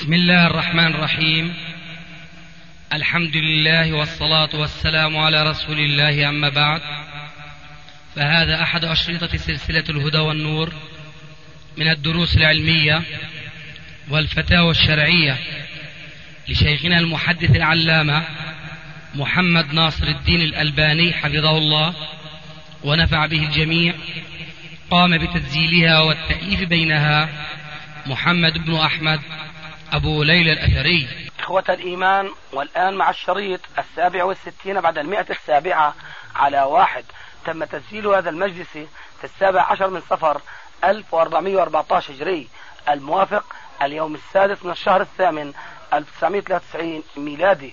بسم الله الرحمن الرحيم. الحمد لله والصلاة والسلام على رسول الله، أما بعد، فهذا أحد أشرطة سلسلة الهدى والنور من الدروس العلمية والفتاوى الشرعية لشيخنا المحدث العلامة محمد ناصر الدين الألباني حفظه الله ونفع به الجميع. قام بتسجيلها والتأليف بينها محمد بن أحمد أبو ليلى الأثري. إخوة الإيمان، والآن مع الشريط 67 بعد 107 على 1. تم تسجيل هذا المجلس في 17 من صفر 1414 هجري، الموافق اليوم 6 من الشهر الثامن 1993 ميلادي.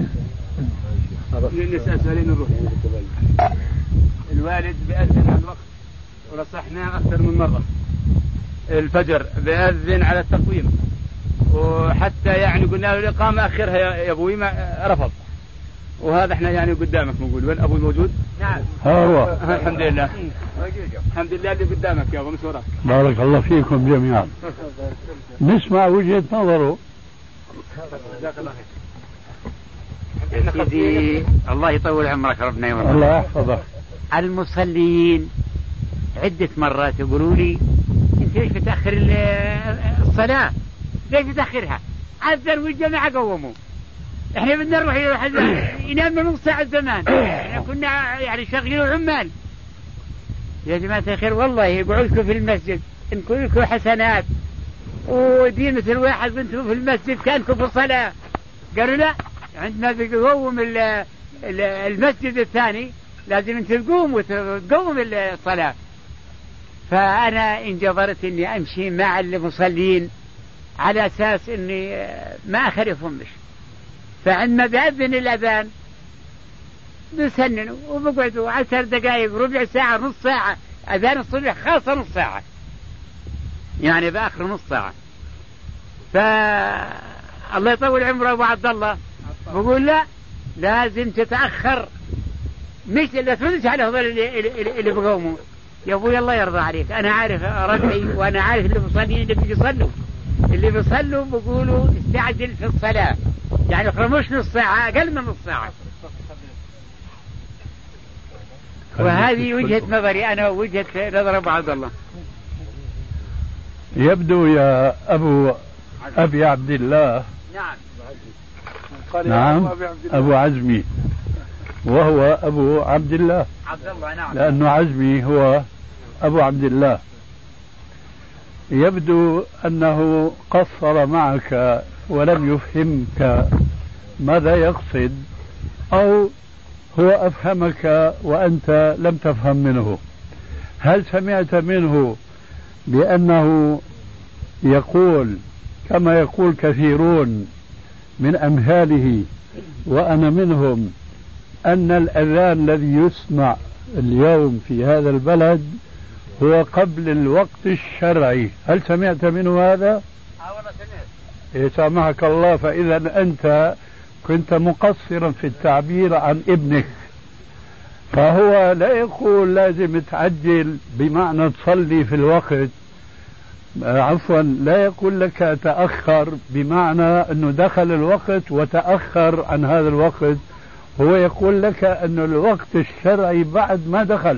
نسأل سؤالين نروح. الوالد بيأذن على الوقت ونصحناه أكثر من مرة. الفجر بيأذن على التقويم، وحتى يعني قلنا له الإقامة أخرها يا أبوي، ما رفض. وهذا احنا يعني قدامك نقول. وين أبوي موجود؟ نعم هو. الحمد لله الحمد لله اللي قدامك يا أبو مسورة. بارك الله فيكم جميعا. نسمع وجهة نظره. يا سيدي الله يطول عمرك ربنا يوفقك. الله يحفظك. المصلين عدة مرات يقولوا لي انت ليش بتأخر الصلاة؟ ليش بتأخرها؟ أذن والجماعة قوموا. احنا بدنا نروح ينام من نص ساعة زمان. احنا كنا يعني شغلين عمال. يا جماعة الخير والله يقعدكم في المسجد نكون لكم حسنات، ودين مثل واحد بنتم في المسجد كأنكم في الصلاة. قالوا لا، عندما تقوم المسجد الثاني لازم انت تقوم وتقوم الصلاة. فأنا انجبرت اني امشي مع المصلين على اساس اني ما اخالفهم بش. فعندما بأذن الاذان بسننوا وبقعدوا 10 دقائق، ربع ساعة، نص ساعة. اذان الصبح خاصة نص ساعة، يعني باخر نص ساعة. فالله يطول عمره ابو عبد الله بقول لا، لازم تتأخر، مش لا تردش على هذول اللي بقوموا. يا ابوي الله يرضى عليك، انا عارف ربعي وانا عارف اللي بيصلي اللي بيصلوا بيقولوا استعجل في الصلاة، يعني مش نص ساعة، اقل من نص ساعة. وهذه وجهة نظري انا ووجهة نظر ابو عبد الله. يبدو يا ابي عبد الله. نعم ابو عزمي، وهو ابو عبد الله. نعم. لانه عزمي هو ابو عبد الله. يبدو انه قصر معك ولم يفهمك ماذا يقصد، او هو افهمك وانت لم تفهم منه. هل سمعت منه بانه يقول كما يقول كثيرون من امثاله وانا منهم أن الأذان الذي يسمع اليوم في هذا البلد هو قبل الوقت الشرعي؟ هل سمعت منه هذا؟ والله سمعت. يسامحك الله. فإذا أنت كنت مقصرا في التعبير عن ابنك. فهو لا يقول لازم تعجل بمعنى تصلي في الوقت، عفوا لا يقول لك تأخر بمعنى أنه دخل الوقت وتأخر عن هذا الوقت. هو يقول لك أن الوقت الشرعي بعد ما دخل.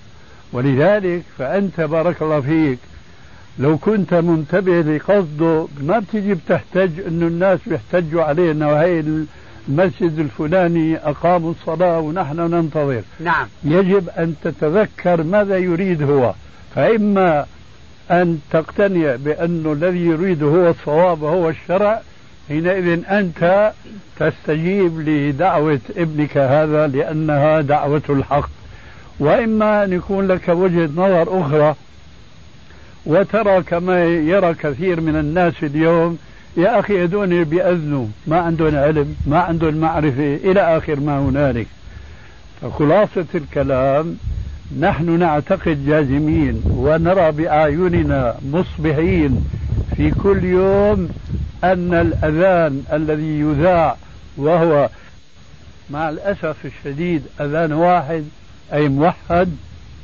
ولذلك فأنت بارك الله فيك لو كنت منتبه لقصده ما بتجي بتحتاج أن الناس بيحتجوا علينا وهي المسجد الفلاني أقاموا الصلاة ونحن ننتظر. نعم. يجب أن تتذكر ماذا يريد هو، فإما أن تقتنع بأن الذي يريده هو الصواب وهو الشرع، حينئذ أنت تستجيب لدعوة ابنك هذا لأنها دعوة الحق. وإما أن يكون لك وجهة نظر أخرى وترى كما يرى كثير من الناس اليوم، يا أخي هذول بيأذنوا ما عندهم علم ما عندهم معرفة إلى آخر ما هنالك. فخلاصة الكلام نحن نعتقد جازمين ونرى بأعيننا مصبحين في كل يوم أن الأذان الذي يذاع وهو مع الأسف الشديد أذان واحد أي موحد،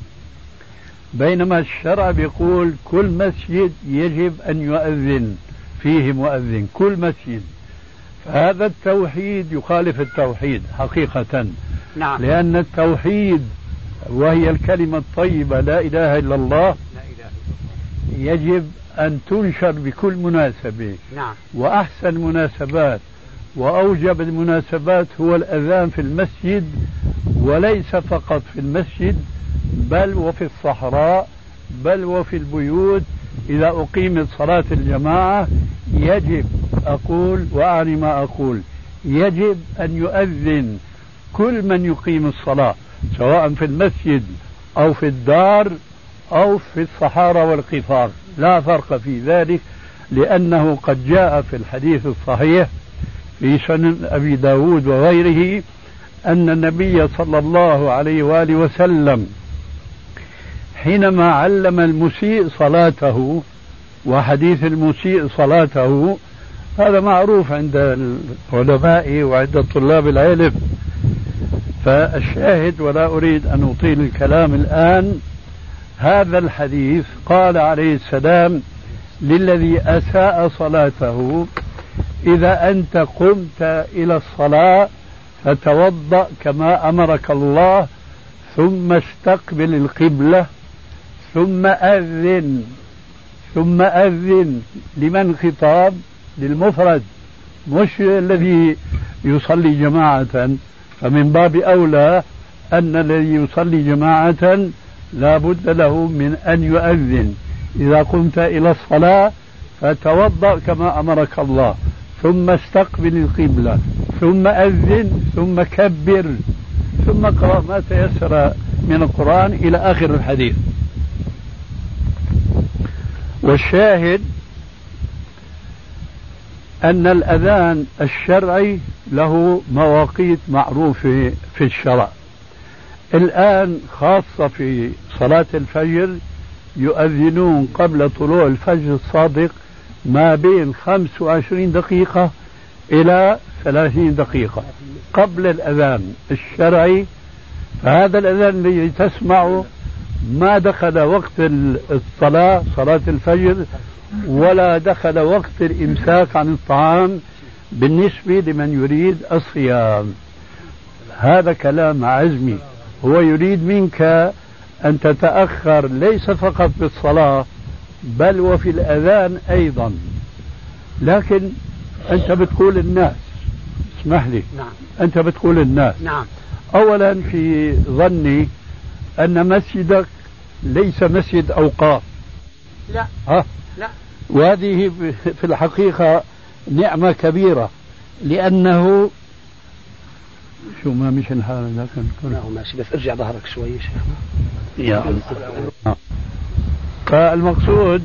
بينما الشرع بيقول كل مسجد يجب أن يؤذن فيه مؤذن، كل مسجد. هذا التوحيد يخالف التوحيد حقيقة. نعم. لأن التوحيد وهي الكلمة الطيبة لا إله إلا الله يجب أن تنشر بكل مناسبة. نعم. وأحسن المناسبات وأوجب المناسبات هو الأذان في المسجد، وليس فقط في المسجد بل وفي الصحراء، بل وفي البيوت. إذا أقيمت صلاة الجماعة يجب، أقول وأعني ما أقول، يجب أن يؤذن كل من يقيم الصلاة سواء في المسجد أو في الدار أو في الصحارى والقفار، لا فرق في ذلك، لأنه قد جاء في الحديث الصحيح في سنن أبي داود وغيره أن النبي صلى الله عليه وآله وسلم حينما علم المسيء صلاته، وحديث المسيء صلاته هذا معروف عند العلماء وعند طلاب العلم، فالشاهد ولا أريد أن أطيل الكلام الآن. هذا الحديث قال عليه السلام للذي أساء صلاته: إذا أنت قمت إلى الصلاة فتوضأ كما أمرك الله، ثم استقبل القبلة، ثم أذن. لمن خطاب؟ للمفرد، مش الذي يصلي جماعة. فمن باب أولى أن الذي يصلي جماعة لا بد له من أن يؤذن: إذا قمت إلى الصلاة فتوضأ كما أمرك الله، ثم استقبل القبلة، ثم أذن، ثم كبر، ثم قرأ ما تيسر من القرآن إلى آخر الحديث. والشاهد أن الأذان الشرعي له مواقيت معروفة في الشرع. الآن خاصة في صلاة الفجر يؤذنون قبل طلوع الفجر الصادق ما بين 25 دقيقة إلى 30 دقيقة قبل الأذان الشرعي. فهذا الأذان الذي تسمعه ما دخل وقت الصلاة، صلاة الفجر، ولا دخل وقت الإمساك عن الطعام بالنسبة لمن يريد الصيام. هذا كلام عزمي، هو يريد منك أن تتأخر ليس فقط بالصلاة بل وفي الأذان أيضا. لكن أنت بتقول الناس، اسمح لي، نعم. أنت بتقول الناس، نعم. أولا في ظني أن مسجدك ليس مسجد أوقاف. لا. لا. وهذه في الحقيقة نعمة كبيرة، لأنه شو ما مش الحال لكن ماشي، بس ارجع ظهرك شوي يا شيخنا. يا الله. فالمقصود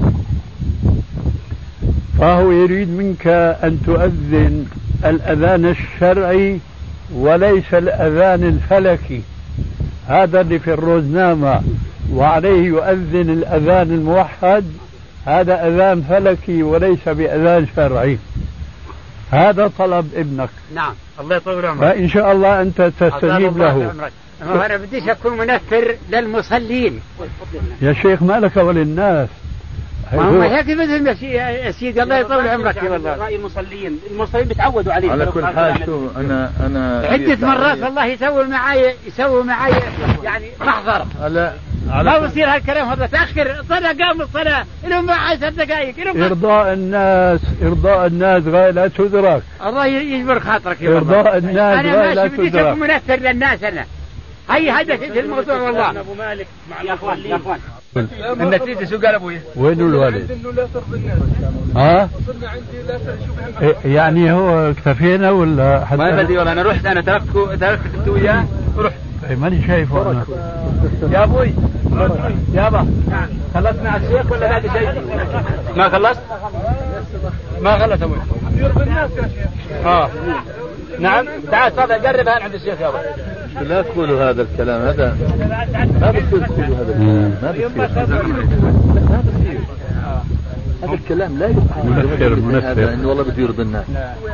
فهو يريد منك أن تؤذن الأذان الشرعي وليس الأذان الفلكي، هذا اللي في الروزنامة وعليه يؤذن الأذان الموحد، هذا أذان فلكي وليس بأذان شرعي. هذا طلب ابنك. نعم. الله يطول عمرك. فإن شاء الله أنت تستجيب له. أنا بديش أكون منفر للمصلين يا شيخ، ما لك وللناس. هم هيك مثل يا سيدي الله يطول عمرك. والله رأي المصلين بتعودوا عليه. على كل حال شو أنا عدة مرات والله يسووا معي يعني محضر. ما بصير هالكلام هذا، تأخر صلاة، قام الصلاة لهم 10 دقائق. إرضاء الناس غاية لا تدرك. الله يجبر خاطرك يا والله. إرضاء الناس غاية لا تدرك. أنا ماشي بديش منثر للناس. أنا هي هدف في الموضوع والله. أبو مالك مع يا أخوان النتيجة شو قال أبوي؟ وين الوالد؟ إنه لا ترضي الناس. وصلنا عندي لا تشوف يعني هو اكتفينا ولا حتى ما بدي والله. أنا رحت، أنا تركت وياه ورحت. ماني شايفه أنا. يا أبوي يابا، خلصنا على الشيخ ولا باقي شيء؟ ما خلصت أبوي. يرضي الناس يا شيخ. نعم. تعال تفضل قرب هان عند الشيخ يابا. لا تقولوا هذا الكلام، هذا ما بصير تقولوا هذا الكلام، ما بصير. هذا الكلام لا يقال. منفر. إنه والله بده يرضي الناس.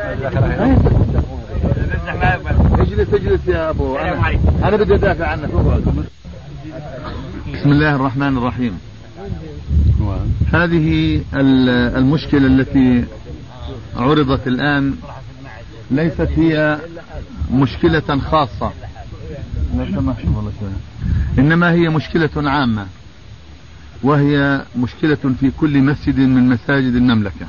اجلس يا أبو. أنا بدي أدافع عنك. بسم الله الرحمن الرحيم. هذه المشكلة التي عرضت الآن ليست هي مشكلة خاصة، إنما هي مشكلة عامة، وهي مشكلة في كل مسجد من مساجد المملكة.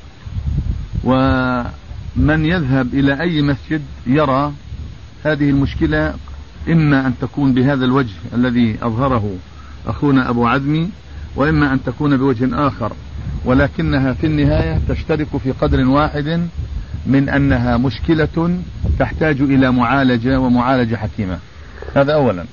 ومن يذهب إلى أي مسجد يرى هذه المشكلة، إما أن تكون بهذا الوجه الذي أظهره أخونا أبو عزمي، وإما أن تكون بوجه آخر، ولكنها في النهاية تشترك في قدر واحد من أنها مشكلة تحتاج إلى معالجة، ومعالجة حكيمة. هذا أولا.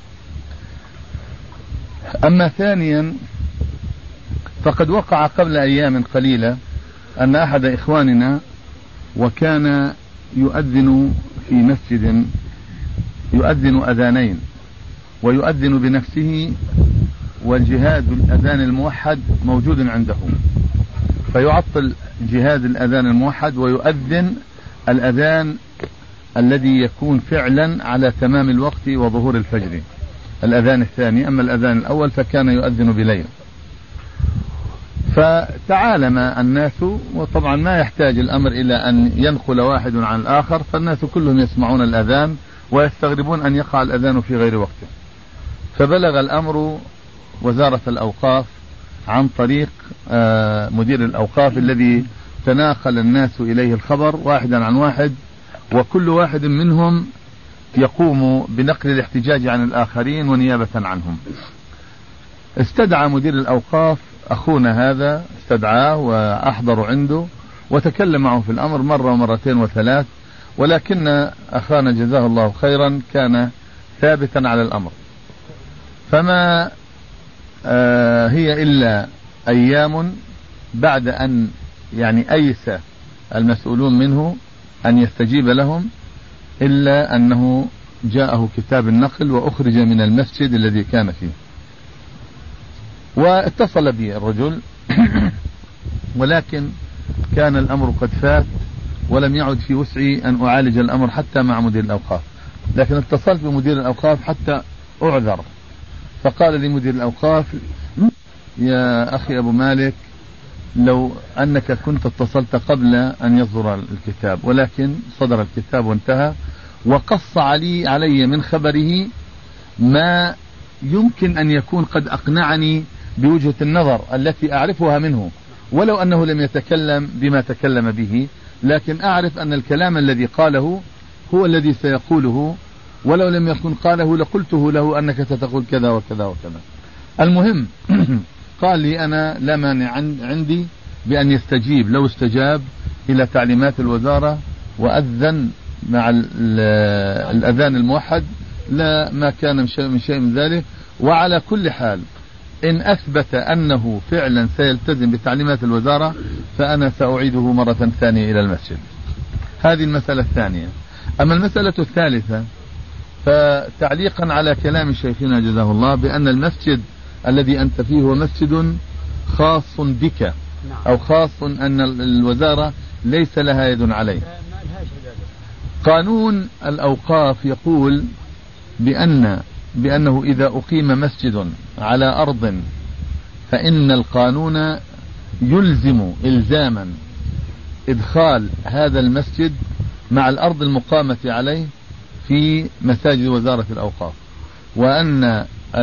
أما ثانيا، فقد وقع قبل أيام قليلة أن أحد إخواننا وكان يؤذن في مسجد، يؤذن أذانين، ويؤذن بنفسه، والجهاز الأذان الموحد موجود عنده، فيعطل جهاز الأذان الموحد ويؤذن الأذان الذي يكون فعلا على تمام الوقت وظهور الفجر، الأذان الثاني. أما الأذان الأول فكان يؤذن بليل. فتعالم الناس، وطبعا ما يحتاج الأمر إلى أن ينقل واحد عن الآخر، فالناس كلهم يسمعون الأذان ويستغربون أن يقع الأذان في غير وقته. فبلغ الأمر وزارة الأوقاف عن طريق مدير الأوقاف الذي تناقل الناس إليه الخبر واحدا عن واحد، وكل واحد منهم يقوم بنقل الاحتجاج عن الآخرين ونيابة عنهم. استدعى مدير الأوقاف أخونا هذا، استدعاه وأحضر عنده وتكلم معه في الأمر مرة ومرتين وثلاث، ولكن أخانا جزاه الله خيرا كان ثابتا على الأمر. فما هي إلا أيام بعد أن أيس المسؤولون منه أن يستجيب لهم، إلا أنه جاءه كتاب النقل وأخرج من المسجد الذي كان فيه. واتصل بي الرجل ولكن كان الأمر قد فات، ولم يعد في وسعي أن أعالج الأمر حتى مع مدير الأوقاف، لكن اتصلت بمدير الأوقاف حتى أعذر. فقال لي مدير الأوقاف: يا أخي أبو مالك، لو أنك كنت اتصلت قبل أن يصدر الكتاب، ولكن صدر الكتاب وانتهى، وقص علي من خبره ما يمكن أن يكون قد أقنعني بوجهة النظر التي أعرفها منه، ولو أنه لم يتكلم بما تكلم به، لكن أعرف أن الكلام الذي قاله هو الذي سيقوله، ولو لم يكن قاله لقلته له أنك ستقول كذا وكذا وكذا. المهم قال لي: أنا لا مانع عندي بأن يستجيب، لو استجاب إلى تعليمات الوزارة وأذن مع الأذان الموحد لا ما كان من شيء من ذلك. وعلى كل حال إن أثبت أنه فعلا سيلتزم بتعليمات الوزارة فأنا سأعيده مرة ثانية إلى المسجد. هذه المسألة الثانية. أما المسألة الثالثة، فتعليقا على كلام شيخنا جزاه الله بأن المسجد الذي أنت فيه هو مسجد خاص بك، أو خاص أن الوزارة ليس لها يد عليه. قانون الأوقاف يقول بأنه إذا أقيم مسجد على أرض فإن القانون يلزم إلزاما إدخال هذا المسجد مع الأرض المقامة عليه في مساجد وزارة الأوقاف، وأن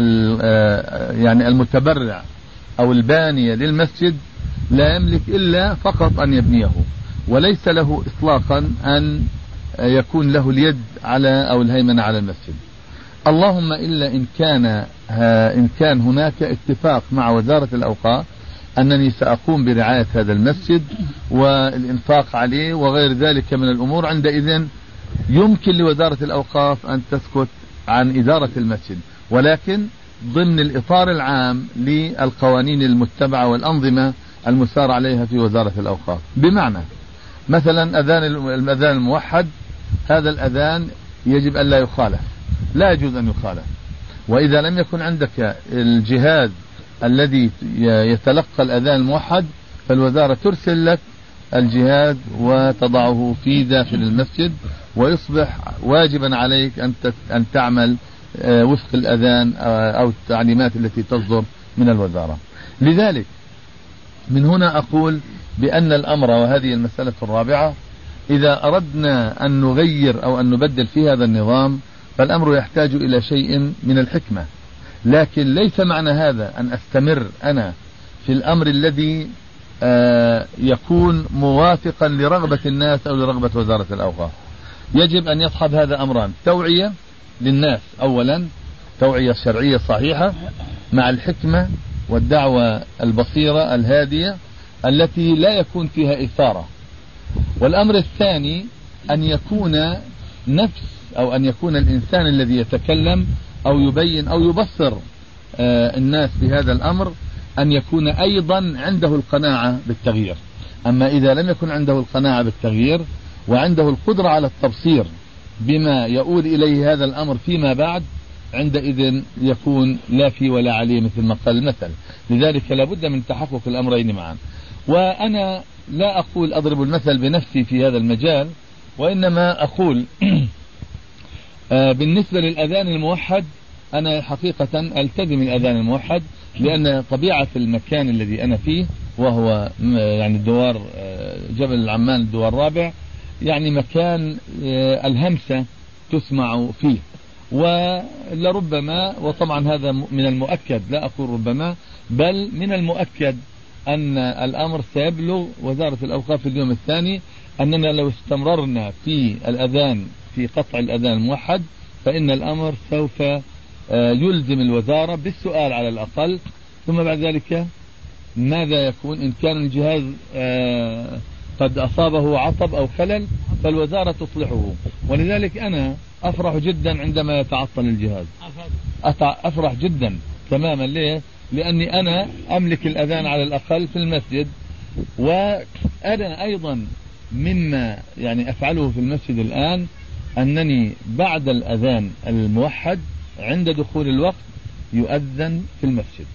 المتبرع أو الباني للمسجد لا يملك إلا فقط أن يبنيه، وليس له إطلاقا أن يكون له اليد على أو الهيمنة على المسجد. اللهم إلا إن كان هناك اتفاق مع وزارة الأوقاف أنني سأقوم برعاية هذا المسجد والإنفاق عليه وغير ذلك من الأمور، عندئذ يمكن لوزارة الأوقاف أن تسكت عن إدارة المسجد، ولكن ضمن الإطار العام للقوانين المتبعة والأنظمة المسار عليها في وزارة الأوقاف. بمعنى مثلا الأذان الموحد، هذا الأذان يجب أن لا يخالف، لا يجوز أن يخالف. وإذا لم يكن عندك الجهاز الذي يتلقى الأذان الموحد فالوزارة ترسل لك الجهاز وتضعه في داخل المسجد، ويصبح واجبا عليك أن تعمل وفق الأذان أو التعليمات التي تصدر من الوزارة. لذلك من هنا أقول بأن الأمر، وهذه المسألة الرابعة، إذا أردنا أن نغير أو أن نبدل في هذا النظام فالأمر يحتاج إلى شيء من الحكمة، لكن ليس معنى هذا أن أستمر أنا في الأمر الذي يكون موافقا لرغبة الناس أو لرغبة وزارة الأوقاف. يجب أن يصحب هذا أمران: توعية للناس أولا، توعية شرعية صحيحة مع الحكمة والدعوة البصيرة الهادية التي لا يكون فيها إثارة. والأمر الثاني أن يكون أن يكون الإنسان الذي يتكلم أو يبين أو يبصر الناس بهذا الأمر أن يكون أيضا عنده القناعة بالتغيير. أما إذا لم يكن عنده القناعة بالتغيير وعنده القدرة على التبصير بما يؤول إليه هذا الأمر فيما بعد، عندئذ يكون لا في ولا عليه مثل ما قال المثل. لذلك لابد من تحقق الأمرين معا. وأنا لا أقول أضرب المثل بنفسي في هذا المجال، وإنما أقول بالنسبة للأذان الموحد أنا حقيقة ألتزم الأذان الموحد، لأن طبيعة المكان الذي أنا فيه وهو يعني الدوار جبل العمان الدوار الرابع، يعني مكان الهمسة تسمع فيه، ولربما وطبعا هذا من المؤكد، لا أقول ربما بل من المؤكد أن الأمر سيبلغ وزارة الأوقاف في اليوم الثاني أننا لو استمررنا في الأذان في قطع الأذان الموحد فإن الأمر سوف يلزم الوزارة بالسؤال على الأقل، ثم بعد ذلك ماذا يكون إن كان الجهاز قد أصابه عطب أو خلل فالوزارة تصلحه. ولذلك أنا أفرح جدا عندما يتعطل الجهاز، أفرح جدا تماما. ليه؟ لأني أنا أملك الأذان على الأقل في المسجد، وأنا أيضا مما يعني أفعله في المسجد الآن أنني بعد الأذان الموحد عند دخول الوقت يؤذن في المسجد.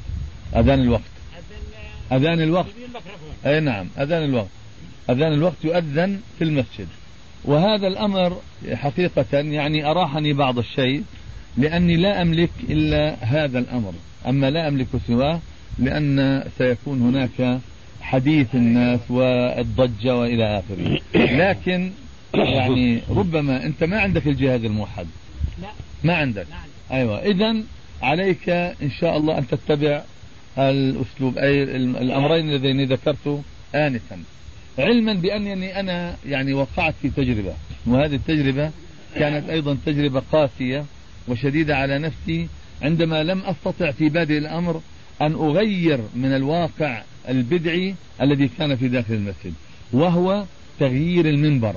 أذان الوقت أي نعم، أذان الوقت يؤذن في المسجد. وهذا الأمر حقيقة يعني أراحني بعض الشيء، لأني لا أملك إلا هذا الأمر، أما لا أملك سواه، لأن سيكون هناك حديث الناس والضجة وإلى آخره. لكن يعني ربما أنت ما عندك الجهاز الموحد، ما عندك، أيوة، إذن عليك إن شاء الله أن تتبع الأسلوب أي الأمرين اللذين ذكرته آنفا، علما بأنني أنا يعني وقعت في تجربة، وهذه التجربة كانت أيضا تجربة قاسية وشديدة على نفسي، عندما لم أستطع في بادئ الأمر أن أغير من الواقع البدعي الذي كان في داخل المسجد، وهو تغيير المنبر.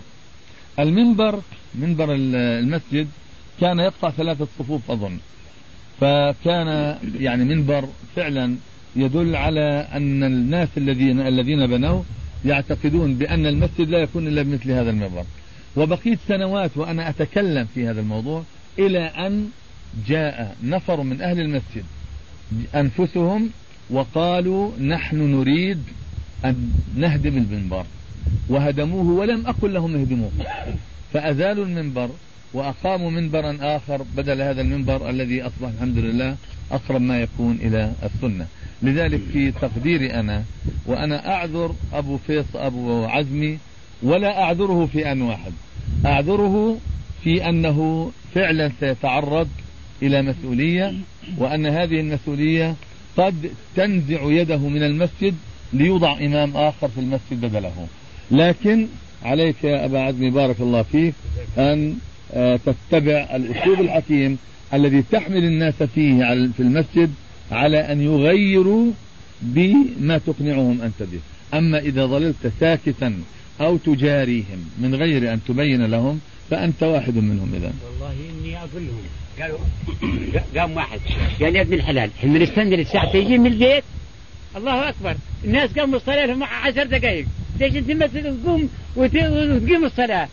منبر المسجد كان يقطع 3 صفوف أظن، فكان يعني منبر فعلا يدل على أن الناس الذين بنوه يعتقدون بأن المسجد لا يكون إلا بمثل هذا المنبر. وبقيت سنوات وأنا أتكلم في هذا الموضوع، إلى أن جاء نفر من أهل المسجد أنفسهم وقالوا نحن نريد أن نهدم المنبر، وهدموه ولم أقل لهم اهدموه، فأزالوا المنبر وأقاموا منبرا آخر بدل هذا المنبر الذي أصبح الحمد لله أقرب ما يكون إلى السنة. لذلك في تقديري أنا، وأنا أعذر أبو عزمي، ولا أعذره في أن واحد، أعذره في أنه فعلا سيتعرض إلى مسؤولية، وأن هذه المسؤولية قد تنزع يده من المسجد ليوضع إمام آخر في المسجد بدله. لكن عليك يا أبا عزمي بارك الله فيك أن تتبع الأسلوب الحكيم الذي تحمل الناس فيه في المسجد على أن يغيروا بما تقنعهم أنت به. أما إذا ظللت ساكتا أو تجاريهم من غير أن تبين لهم فأنت واحد منهم. إذن والله إني أقول لهم، قالوا قام واحد قال يا ابن الحلال من السنة للساعة تيجي من البيت، الله أكبر، الناس قاموا الصلاة لهم 10 دقائق، ليش أنت ما تقوم وتقيم الصلاة؟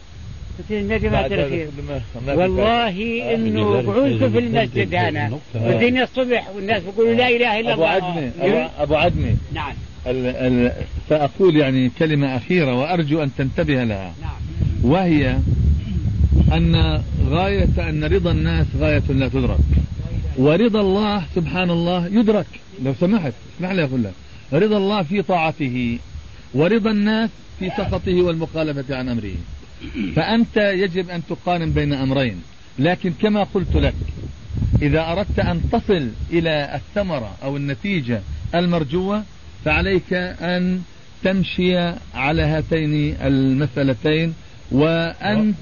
والله إنه بعوث في المسجد أنا والدنيا الصبح والناس بيقولوا لا إله إلا الله. أبو عدمي نعم، سأقول يعني كلمة أخيرة وأرجو أن تنتبه لها، وهي أن غاية أن رضا الناس غاية لا تدرك، ورضا الله سبحان الله يدرك. لو سمحت اسمح لي أقول لك، رضا الله في طاعته ورضا الناس في سخطه والمخالفة عن أمره. فأنت يجب أن تقارن بين أمرين، لكن كما قلت لك إذا أردت أن تصل إلى الثمرة أو النتيجة المرجوة فعليك أن تمشي على هاتين المسألتين وأن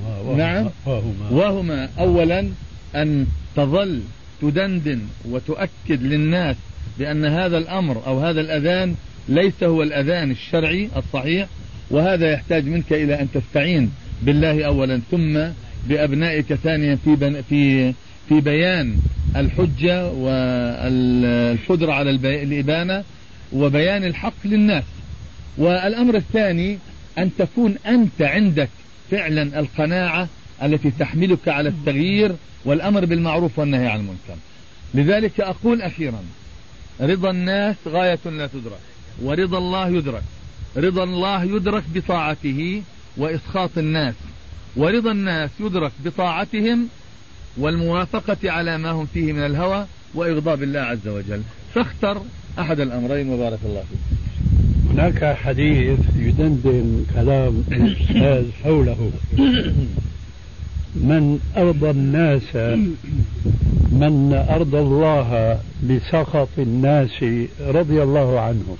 وهما أولا أن تظل تدندن وتؤكد للناس بأن هذا الأمر أو هذا الأذان ليس هو الأذان الشرعي الصحيح، وهذا يحتاج منك إلى أن تستعين بالله أولا ثم بأبنائك ثانيا في بيان الحجة والقدرة على الإبانة وبيان الحق للناس. والأمر الثاني أن تكون أنت عندك فعلا القناعة التي تحملك على التغيير والأمر بالمعروف والنهي عن المنكر. لذلك أقول أخيرا رضا الناس غاية لا تدرك ورضا الله يدرك. رضا الله يدرك بطاعته وإسخاط الناس، ورضا الناس يدرك بطاعتهم والموافقة على ما هم فيه من الهوى وإغضاب الله عز وجل. فاختر أحد الأمرين وبارك الله فيك. هناك حديث يدندن كلام الأستاذ حوله: من أرضى الناس من أرضى الله بسخط الناس رضي الله عنه،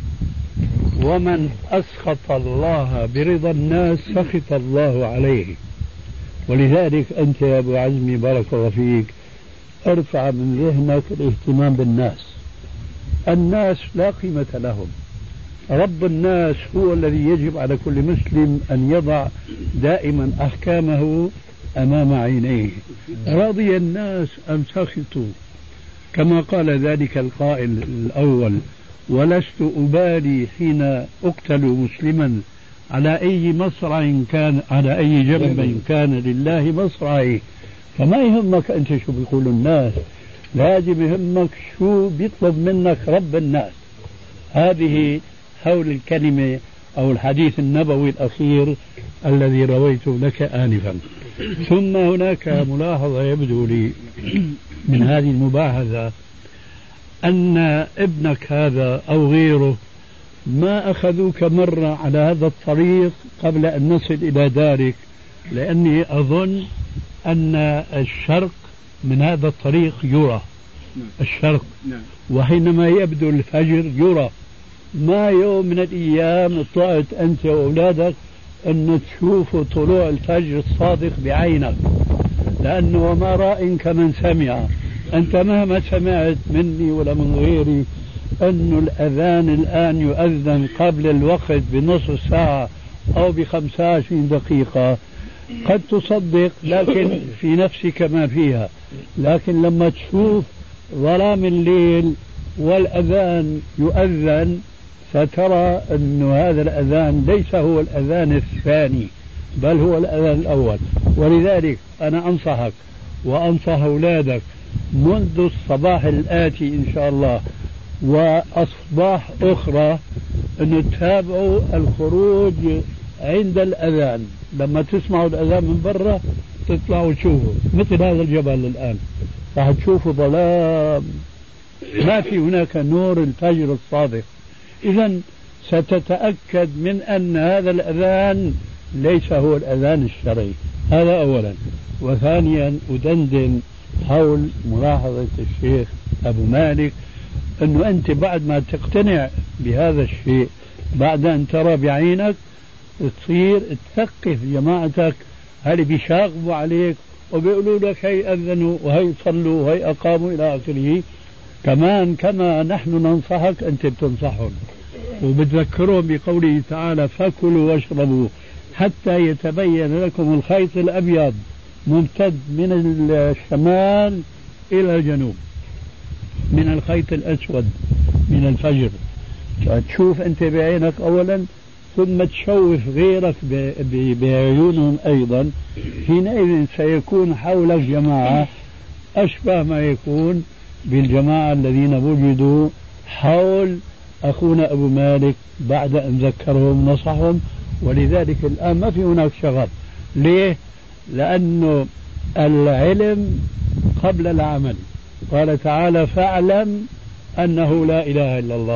ومن أسخط الله برضا الناس سخط الله عليه. ولذلك أنت يا أبو عزمي بارك الله فيك ارفع من ذهنك الاهتمام بالناس. الناس لا قيمة لهم، رب الناس هو الذي يجب على كل مسلم أن يضع دائما أحكامه أمام عينيه. رضي الناس أم سخطوا، كما قال ذلك القائل الأول: ولست أبالي حين أقتل مسلما على أي مصرع كان، على أي جنب كان لله مصرعي. فما يهمك أنت شو بيقول الناس، لازم يهمك شو بيطلب منك رب الناس. هذه حول الكلمة أو الحديث النبوي الأخير الذي رويته لك آنفا. ثم هناك ملاحظة يبدو لي من هذه المباحثة أن ابنك هذا أو غيره ما أخذوك مرة على هذا الطريق قبل أن نصل إلى دارك، لأني أظن أن الشرق من هذا الطريق يرى الشرق، وحينما يبدو الفجر يرى. ما يوم من الأيام طلعت أنت وأولادك أن تشوفوا طلوع الفجر الصادق بعينك، لأنه وما راء كمن سمع. أنت مهما سمعت مني ولا من غيري أن الأذان الآن يؤذن قبل الوقت بنصف ساعة أو ب25 دقيقة، قد تصدق لكن في نفسك ما فيها. لكن لما تشوف ظلام الليل والأذان يؤذن فترى أن هذا الأذان ليس هو الأذان الثاني بل هو الأذان الأول. ولذلك أنا أنصحك وأنصح أولادك منذ الصباح الآتي إن شاء الله وأصباح أخرى أن تتابعوا الخروج عند الأذان. لما تسمعوا الأذان من برا تطلعوا تشوفوا مثل هذا الجبل الآن، راح تشوفوا ظلام، ما في هناك نور الفجر الصادق. إذا ستتأكد من أن هذا الأذان ليس هو الأذان الشرعي. هذا أولا. وثانيا أدندن حول ملاحظة الشيخ أبو مالك أنه أنت بعد ما تقتنع بهذا الشيء بعد أن ترى بعينك تصير تثقف جماعتك هل بيشاغبوا عليك وبيقولوا لك هي أذنوا وهي صلوا وهي أقاموا إلى آخره. كمان كما نحن ننصحك أنت بتنصحهم وبتذكرهم بقوله تعالى: فكلوا واشربوا حتى يتبين لكم الخيط الأبيض ممتد من الشمال إلى الجنوب من الخيط الأسود من الفجر. تشوف أنت بعينك أولا ثم تشوف غيرك بعيونهم أيضا. حينئذ سيكون حولك جماعة أشبه ما يكون بالجماعة الذين وجدوا حول أخونا أبو مالك بعد أن ذكرهم نصحهم. ولذلك الآن ما في هناك شغب. ليه؟ لأنه العلم قبل العمل. قال تعالى: فاعلم أنه لا إله إلا الله.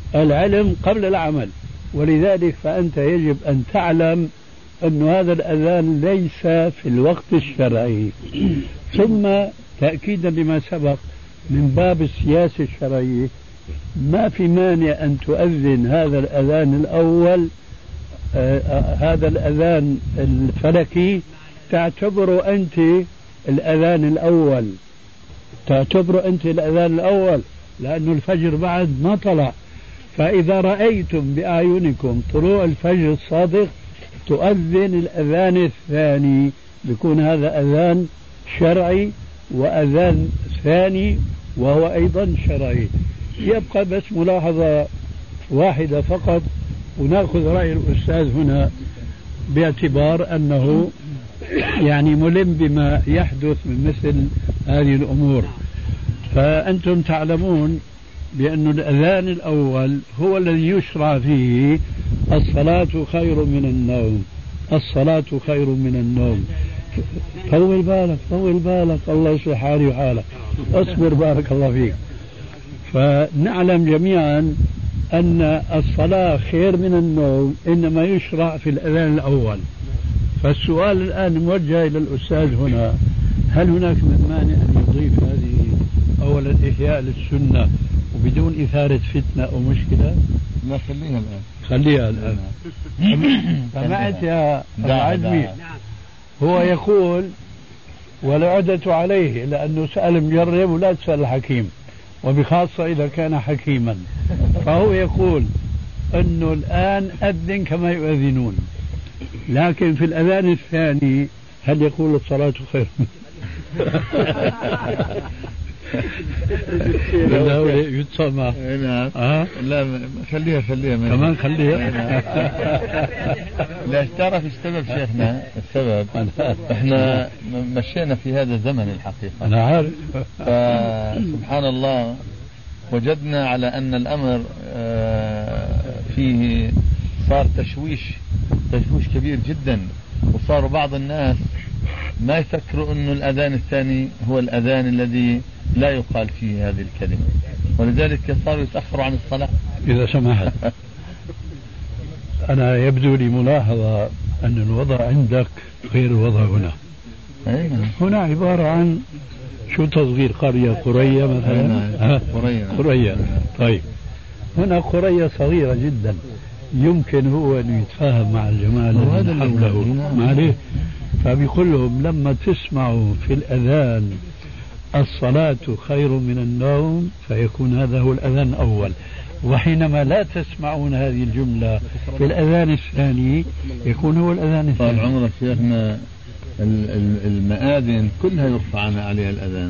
العلم قبل العمل. ولذلك فأنت يجب أن تعلم أن هذا الأذان ليس في الوقت الشرعي. ثم تأكيدا لما سبق من باب السياسة الشرعية، ما في مانع أن تؤذن هذا الأذان الأول، هذا الأذان الفلكي تعتبر أنت الأذان الأول، تعتبر أنت الأذان الأول، لأن الفجر بعد ما طلع. فإذا رأيتم بأعينكم طلوع الفجر الصادق تؤذن الأذان الثاني، بيكون هذا أذان شرعي وأذان ثاني وهو أيضا شرعي. يبقى بس ملاحظة واحدة فقط، ونأخذ رأي الأستاذ هنا باعتبار أنه يعني ملم بما يحدث من مثل هذه الأمور. فأنتم تعلمون بأن الأذان الأول هو الذي يشرع فيه الصلاة خير من النوم، الصلاة خير من النوم. طول بالك طول بالك، الله يصلح حالي وحالك، اصبر بارك الله فيك. فنعلم جميعا أن الصلاة خير من النوم إنما يشرع في الأذان الأول. فالسؤال الآن موجه إلى الأستاذ هنا، هل هناك من مانع أن يضيف هذه أولا إحياء للسنة وبدون إثارة فتنة أو مشكلة؟ لا خليها الآن، خليها الآن. سمعت يا أبو عزمي؟ هو يقول والعدة عليه، لأنه سأل مجرب ولا تسأل الحكيم، وبخاصة إذا كان حكيما. فهو يقول أنه الآن أذن كما يؤذنون، لكن في الأذان الثاني هل يقول الصلاة خير؟ لا يتصمع. لا خليها كمان خليها. لا تعرف السبب شيخنا؟ السبب احنا مشينا في هذا الزمن الحقيقة، أنا عارف. سبحان الله وجدنا على أن الأمر فيه صار تشويش كبير جدا، وصار بعض الناس ما يفكروا أنه الأذان الثاني هو الأذان الذي لا يقال فيه هذه الكلمة، ولذلك صاروا يتأخروا عن الصلاة. إذا سمحت، أنا يبدو لي ملاحظة أن الوضع عندك غير الوضع هنا. هنا عبارة عن شو تصغير قرية مثلا. قرية. طيب هنا قرية صغيرة جدا، يمكن هو أن يتفاهم مع الجماعة الذين حوله معليه. فبيقول لهم لما تسمعوا في الأذان الصلاة خير من النوم فيكون هذا هو الأذان الأول، وحينما لا تسمعون هذه الجملة في الأذان الثاني يكون هو الأذان الثاني. طال عمرك شيخنا، المآذن كلها يرفع عليها الأذان.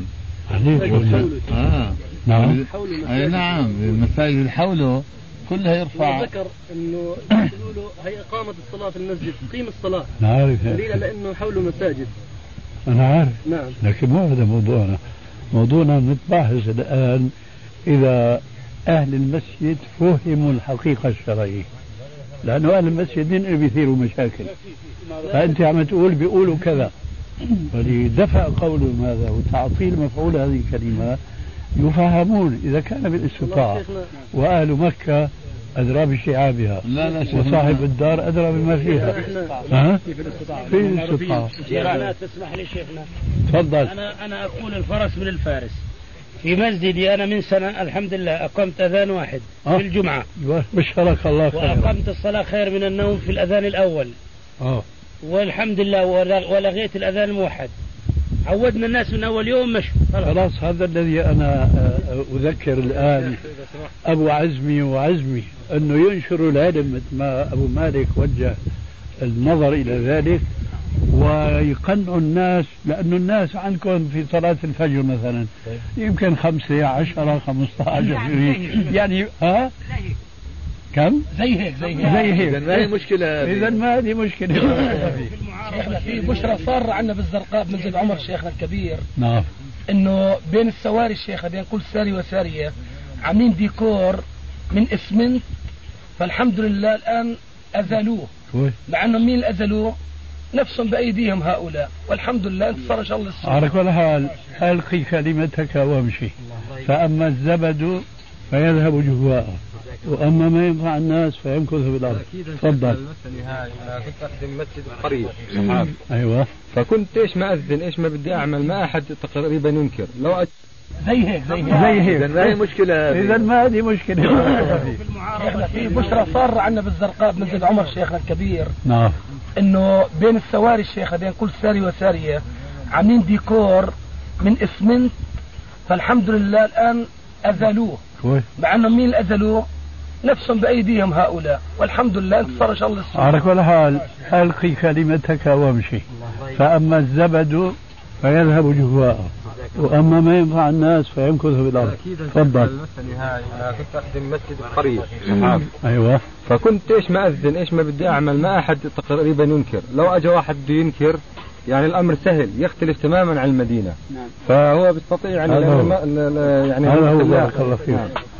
نعم. أي نعم، المساجد الحوله كلها يرفع. ذكر انه يقولوا له هي اقامه الصلاه في المسجد، قيم الصلاه. نعرف دليل لانه حوله مساجد. انا عارف. نعم. لكن مو هذا موضوعنا نتباحث الان اذا اهل المسجد فهموا الحقيقه الشرعيه، لانه اهل المسجد اللي بيثيروا مشاكل. فانت عم تقول بيقولوا كذا، ولدفع قولهم هذا وتعطيل مفعول هذه الكلمه يفهمون إذا كان بالاستطاعة. وأهل مكة أدرى بشعابها، وصاحب الدار أدرى بما فيها. في الاستطاعة. شيخنا تسمح لي شيخنا، تفضل. أنا أقول الفرس من الفارس. في مسجدي أنا من سنة الحمد لله أقمت أذان واحد في الجمعة. بشرك الله خير. وأقمت الصلاة خير من النوم في الأذان الأول. والحمد لله ولغيت الأذان الموحد. عودنا الناس من أول يوم مشوا خلاص. هذا الذي أنا أذكر الآن أبو عزمي وعزمي أنه ينشروا العلم مثل ما أبو مالك وجه النظر إلى ذلك، ويقنعوا الناس، لأن الناس عندكم في صلاة الفجر مثلا يمكن 5 10 15 يعني كم؟ زي هيك هي مشكلة. إذا ما هذه مشكلة. شيخنا في بشرى صار عندنا بالزرقاء بن زيد عمر شيخنا الكبير. نعم. إنه بين السواري الشيخة بين كل ساري وسارية عاملين ديكور من اسمنت، فالحمد لله الآن أزالوه. مع إنه مين أزالوه؟ نفسهم بأيديهم هؤلاء، والحمد لله انتصر إن شاء الله. على كل حال ألقي كلمتك وامشي، فأما الزبد فيذهب جفاء وأما ما ينفع الناس فيمكث في الأرض. تفضل. أنا كنت أخدم مسجد القرية أيوة. فكنت إيش ما أذن إيش ما بدي أعمل ما أحد تقريبا ينكر لو زي هيك ما هي مشكلة. إذا ما هذه مشكلة. شيخنا في بشرى صار عندنا بالزرقاء بمسجد عمر شيخنا الكبير. نعم. إنه بين السواري الشيخة بين كل سارية وسارية عاملين ديكور من اسمنت، فالحمد لله الآن أزالوه. مع أنهم مين أزالوه؟ نفسهم بأيديهم هؤلاء، والحمد لله انتصر إن شاء الله. على كل حال ألقي كلمتك وامشي، فأما الزبد فيذهب جفاء وأما ما ينفع الناس فيمكث في الأرض. تفضل. أنا كنت أخدم مسجد القرية أيوة. فكنت إيش ما أذن إيش ما بدي أعمل ما أحد تقريبا ينكر، لو أجى واحد بده ينكر يعني الأمر سهل يختلف تماما عن المدينة. فهو بيستطيع يعني يعني هذا هو. بارك الله فيك.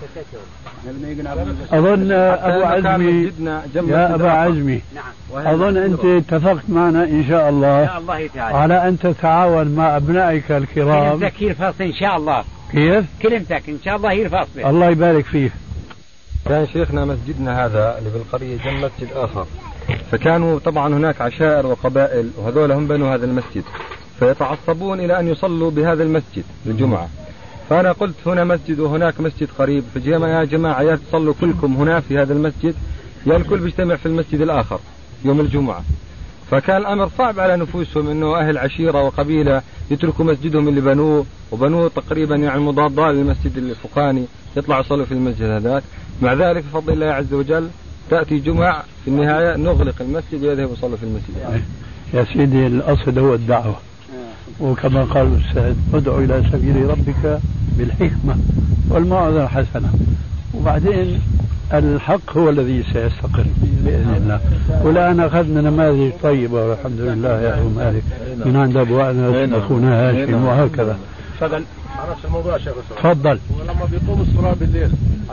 أظن أبو عزمي يا أبا عزمي أظن أنت اتفقت معنا إن شاء الله على أن تتعاون مع أبنائك الكرام. كلمتك هي الفاصلة إن شاء الله. كيف؟ كلمتك إن شاء الله هي الفاصلة. الله يبارك فيه. كان شيخنا مسجدنا هذا اللي بالقرية جنب مسجد آخر، فكانوا طبعا هناك عشائر وقبائل وهذول هم بنوا هذا المسجد، فيتعصبون إلى أن يصلوا بهذا المسجد الجمعة. فأنا قلت هنا مسجد وهناك مسجد قريب، فجينا يا جماعة يا تصلوا كلكم هنا في هذا المسجد يا الكل بيجتمع في المسجد الآخر يوم الجمعة. فكان الأمر صعب على نفوسهم إنه أهل عشيرة وقبيلة يتركوا مسجدهم اللي بنوه تقريبا يعني مضادة للمسجد الفوقاني يطلعوا يصلوا في المسجد هذاك. مع ذلك بفضل الله عز وجل تأتي جمعة في النهاية نغلق المسجد ويذهبوا يصلوا في المسجد. يا سيدي الأصل هو الدعوة، وكما قال الأستاذ ادعو إلى سبيل ربك بالحكمة والموعظة الحسنة، وبعدين الحق هو الذي سيستقر بإذن الله. والآن أخذنا نماذج طيبة والحمد لله يا أبو مالك من عند أبو أنس أخونا هاشم وهكذا. الموضوع شيخ تفضل. ولما بيقوم الصلاة بالليل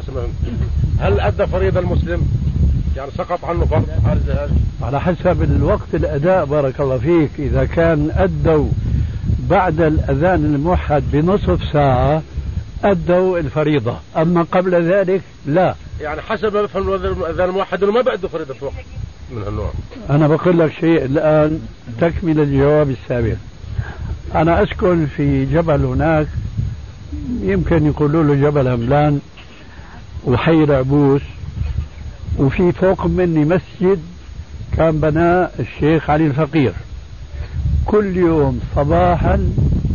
هل أدى فريضة المسلم؟ يعني سقط عنه فرض على حسب الوقت الأداء. بارك الله فيك. إذا كان أدوا بعد الأذان الموحد بنصف ساعة أدوا الفريضة، أما قبل ذلك لا. يعني حسب ما يفهم الأذان الموحد إنه ما بأدوا فريضة وقت من هالنوع. أنا بقول لك شيء الآن تكمل الجواب السابق. أنا أسكن في جبل هناك يمكن يقولوا له جبل هملان وحي رعبوس، وفي فوق مني مسجد كان بناه الشيخ علي الفقير. كل يوم صباحا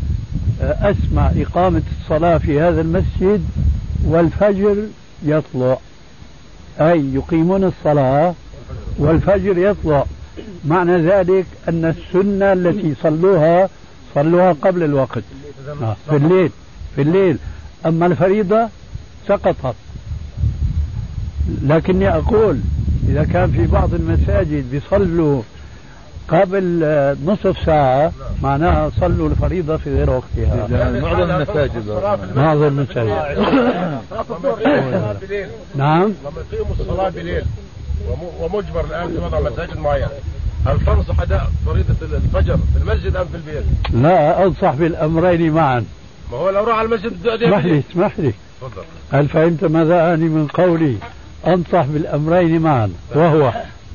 أسمع إقامة الصلاة في هذا المسجد والفجر يطلع، أي يقيمون الصلاة والفجر يطلع. معنى ذلك أن السنة التي صلوها قبل الوقت في الليل. أما الفريضة سقطت. لكني أقول إذا كان في بعض المساجد بيصلوا قبل نصف ساعة معناها صلوا الفريضة في غير وقتها. معظم المساجد نعم. لما يقيموا الصلاة بليل ومجبر الآن في وضع مساجد معينة، هل تنصح أداء فريضة الفجر في المسجد أم في البيت؟ لا، أنصح بالأمرين معا. ما هو لو راح المسجد اسمح لي هل فهمت ماذا أعني من قولي أنصح بالأمرين معا؟ وهو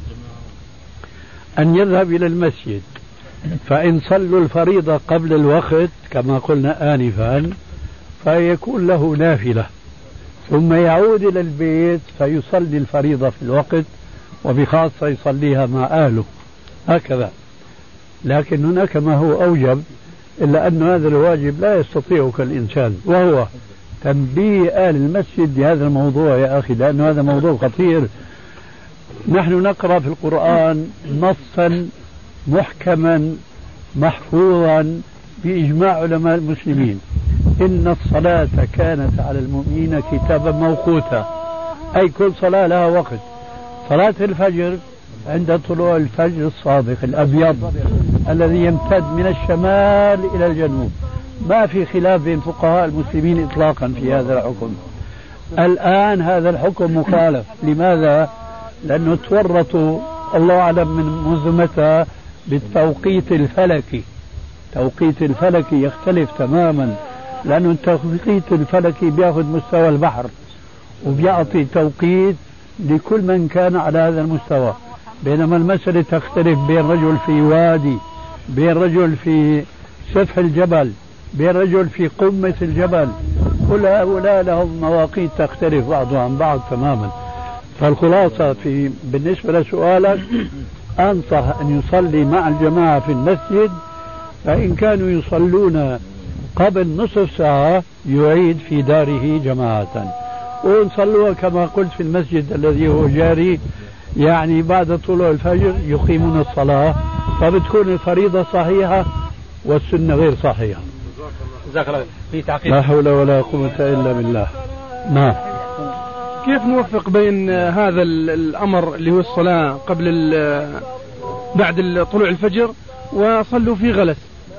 أن يذهب إلى المسجد فإن صلوا الفريضة قبل الوقت كما قلنا آنفا فيكون له نافلة، ثم يعود إلى البيت فيصلي الفريضة في الوقت، وبخاصة يصليها مع أهله هكذا. لكن هناك ما هو أوجب، إلا أن هذا الواجب لا يستطيعك الإنسان، وهو تنبيه أهل المسجد بهذا الموضوع يا أخي، لأن هذا موضوع خطير. نحن نقرأ في القرآن نصا محكما محفوظا بإجماع علماء المسلمين: إن الصلاة كانت على المؤمنين كتابا موقوتا، أي كل صلاة لها وقت. صلاة الفجر عند طلوع الفجر الصادق الأبيض الذي يمتد من الشمال إلى الجنوب، ما في خلاف بين فقهاء المسلمين إطلاقا في هذا الحكم. الآن هذا الحكم مخالف. لماذا؟ لأنه تورطوا الله أعلم منذ متى بالتوقيت الفلكي. توقيت الفلكي يختلف تماما، لأنه التوقيت الفلكي بيأخذ مستوى البحر، وبيعطي توقيت لكل من كان على هذا المستوى. بينما المسألة تختلف بين رجل في وادي، بين رجل في سفح الجبل، بين رجل في قمة الجبل، كل هؤلاء لهم مواقيت تختلف بعضها عن بعض تماما. فالخلاصة بالنسبة لسؤالك، أنصح أن يصلي مع الجماعة في المسجد، فإن كانوا يصلون قبل نصف ساعة يعيد في داره جماعة، ونصلوها كما قلت في المسجد الذي هو جاري، يعني بعد طلوع الفجر يقيمون الصلاة، فبتكون الفريضة صحيحة والسنة غير صحيحة. جزاك الله في تعقيب. لا حول ولا قوة إلا بالله. نعم. كيف نوفق بين هذا الأمر اللي هو الصلاة قبل بعد طلوع الفجر وصلوا في غلس؟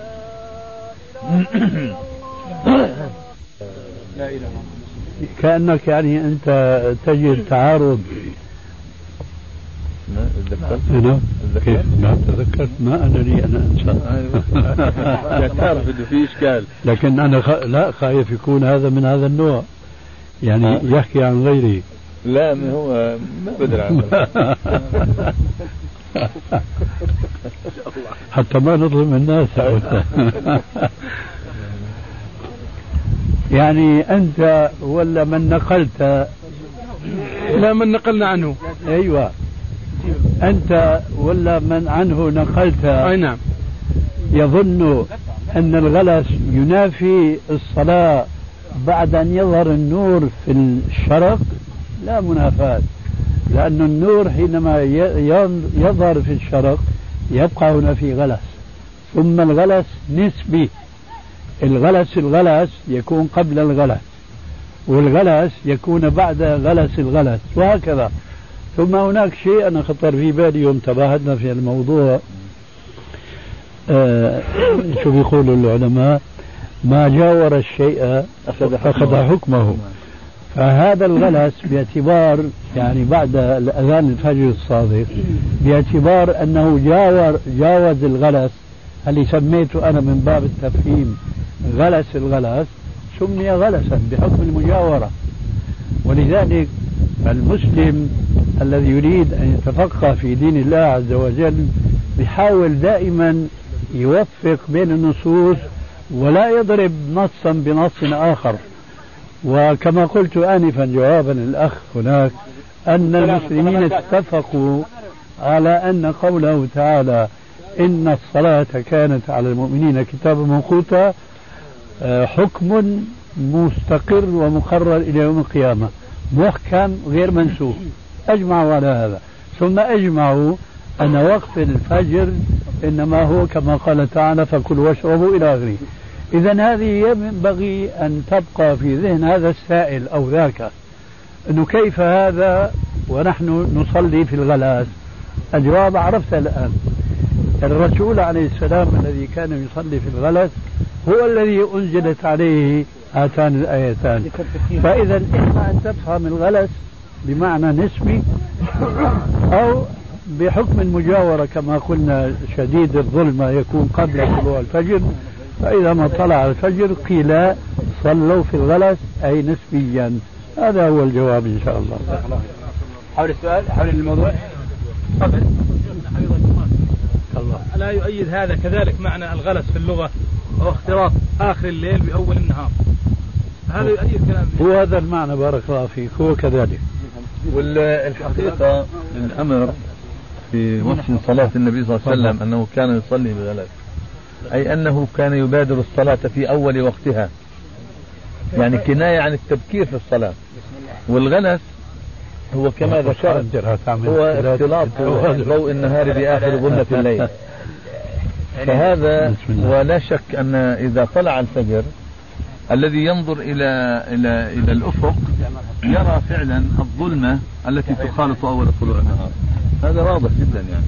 لا إله. كأنك يعني أنت تجد تعارض. أنا كيف ما تذكرت، ما أنا لي أنا أنسى. تعرف إنه في إشكال، لكن أنا لا خايف يكون هذا من هذا النوع، يعني يحكي عن غيره. لا ما هو ما بدري عنه. حتى ما نظلم الناس. يعني أنت ولا من نقلت؟ لا، من نقلنا عنه. أيوة، أنت ولا من عنه نقلت؟ أي نعم. يظن أن الغلس ينافي الصلاة بعد أن يظهر النور في الشرق. لا منافاة، لأن النور حينما يظهر في الشرق يبقى هنا في غلس، ثم الغلس نسبي. الغلس يكون قبل الغلس، والغلس يكون بعد غلس الغلس، وهكذا. ثم هناك شيء أنا خطر في بالي يوم تباهدنا في الموضوع، شو بيقولوا العلماء، ما جاور الشيء أخذ حكمه. فهذا الغلس باعتبار يعني بعد الأذان الفجر الصادق، باعتبار أنه جاوز الغلس، اللي سميته أنا من باب التفهيم غلس الغلس، سمي غلسا بحكم المجاورة. ولذلك المسلم الذي يريد أن يتفقه في دين الله عز وجل بيحاول دائما يوفق بين النصوص ولا يضرب نصا بنص آخر. وكما قلت آنفا جوابا الأخ هناك، أن المسلمين اتفقوا على أن قوله تعالى إن الصلاة كانت على المؤمنين كتابا موقوتا حكم مستقر ومقرر إلى يوم القيامة، محكم غير منسوخ. أجمعوا على هذا، ثم أجمعوا أن وقت الفجر إنما هو كما قال تعالى فكلوا واشربوا إلى آخره. إذن هذه ينبغي أن تبقى في ذهن هذا السائل أو ذاك، أنه كيف هذا ونحن نصلي في الغلاس. الجواب عرفت الآن. الرسول عليه السلام الذي كان يصلي في الغلس هو الذي أنزلت عليه هاتان الآيتان. فإذا إما أن تفهم الغلس بمعنى نسبي أو بحكم المجاورة كما قلنا شديد الظلمة يكون قبل طلوع الفجر، فإذا ما طلع الفجر قيل صلوا في الغلس أي نسبيا. هذا هو الجواب إن شاء الله. حول السؤال حول الموضوع قبل الله. ألا يؤيد هذا كذلك معنى الغلس في اللغة هو اختلاط آخر الليل بأول النهار؟ هذا يؤيد كلام هو هذا المعنى بارك الله فيك، هو كذلك. والحقيقة الأمر في وصف صلاة النبي صلى الله عليه وسلم أنه كان يصلي بغلس، أي أنه كان يبادر الصلاة في أول وقتها، يعني كناية عن التبكير في الصلاة. والغلس هو كما ذكرت هو اختلاط ضوء النهار بآخر ظلمة الليل. فهذا ولا شك أن إذا طلع الفجر الذي ينظر إلى الأفق يرى فعلا الظلمة التي تخالط أول طلوع النهار. هذا واضح جدا يعني.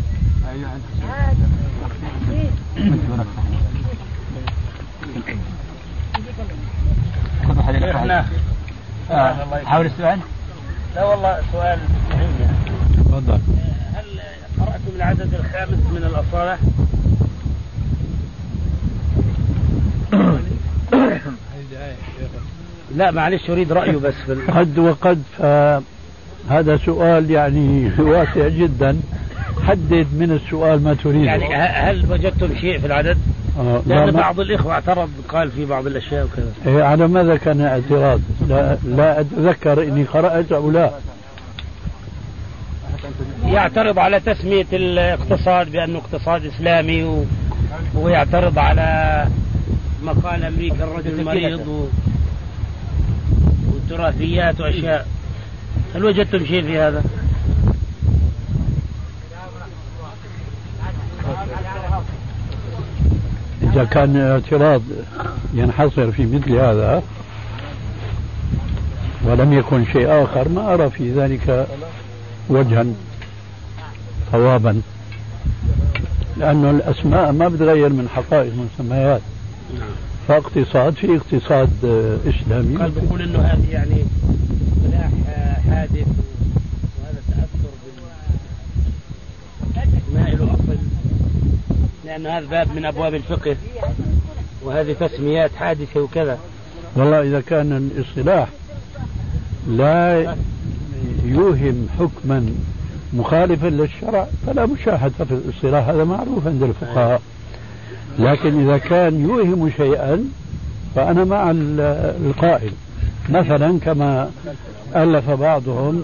حول السؤال. لا والله سؤال مهم يعني. تفضل. هل قرأتم العدد الخامس من الأصالة؟ لا معلش أريد رأيه بس قد وقد، فهذا سؤال يعني واسع جدا. حدد من السؤال ما تريد. يعني هل وجدتم شيء في العدد؟ لأن بعض الإخوة اعترض، قال في بعض الأشياء وكذا. على ماذا كان اعتراض؟ لا أتذكر إني قرأت أو لا. يعترض على تسمية الاقتصاد بأنه اقتصاد إسلامي، ويعترض على مقال أمريكا الرجل المريض والتراثيات وأشياء. هل وجدتم شيء في هذا؟ إذا كان اعتراض ينحصر في مثل هذا ولم يكن شيء آخر، ما أرى في ذلك وجها صوابا، لأنه الأسماء ما بتغير من حقائق المسميات. فاقتصاد في اقتصاد إسلامي. قال بقول إنه هذه يعني سلاح حادث، وهذا تأثر بالأسماء له أصل، لأن هذا باب من أبواب الفقه، وهذه تسميات حادثة وكذا. والله إذا كان الاصطلاح لا يوهم حكما مخالفا للشرع فلا مشاهدة في الاصطلاح، هذا معروف عند الفقهاء. لكن إذا كان يوهم شيئا فأنا مع القائل، مثلا كما ألف بعضهم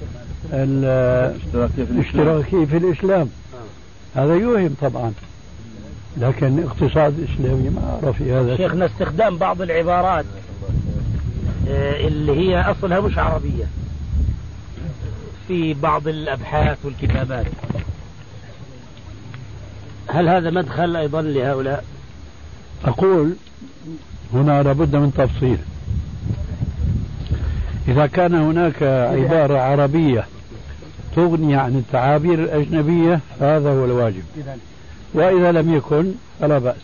الاشتراكي في الإسلام، هذا يوهم طبعا، لكن اقتصاد إسلامي ما أعرف في هذا. شيخنا استخدام بعض العبارات اللي هي أصلها مش عربية في بعض الأبحاث والكتابات، هل هذا مدخل أيضا لهؤلاء؟ أقول هنا لابد من تفصيل. إذا كان هناك عبارة عربية تغني عن التعابير الأجنبية فهذا هو الواجب، وإذا لم يكن فلا بأس.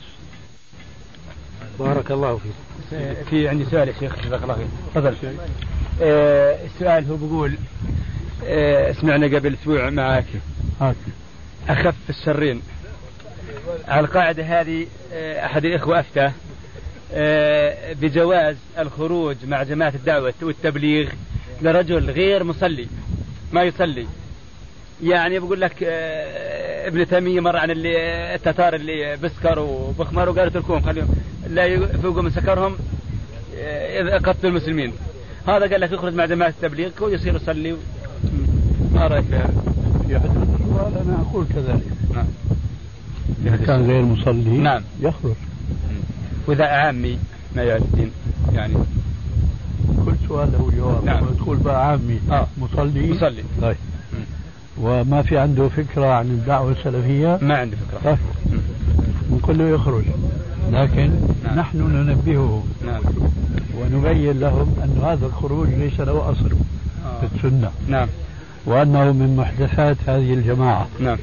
بارك الله فيك. في عندي سؤال يا شيخ، جزاك الله خير. تفضل. السؤال هو بيقول سمعنا قبل أسبوع معك أخف الشرين. على القاعدة هذه أحد الإخوة أفتى بجواز الخروج مع جماعة الدعوة والتبليغ لرجل غير مصلي ما يصلي. يعني بقول لك ابن تيمية مر عن التتار اللي بسكروا وبخمروا قالوا تركوهم خليهم لا يفوقوا من سكرهم قتلوا المسلمين. هذا قال لك يخرج مع جماعة التبليغ ويصير يصلي. ما رأيك في هذا؟ يحدث السؤال أنا أقول كذلك. نعم. إذا كان غير مصلي نعم يخرج. وإذا عامي ما يعرف الدين يعني كل سؤال له جواب. نعم. تقول بقى عامي مصلي. طيب. وما في عنده فكرة عن الدعوة السلفية؟ ما عنده فكرة. طيب. نقول له يخرج، لكن نعم. نحن ننبهه نعم. ونبين لهم أن هذا الخروج ليس له أصل في السنة. نعم. وأنه من محدثات هذه الجماعة. نعم.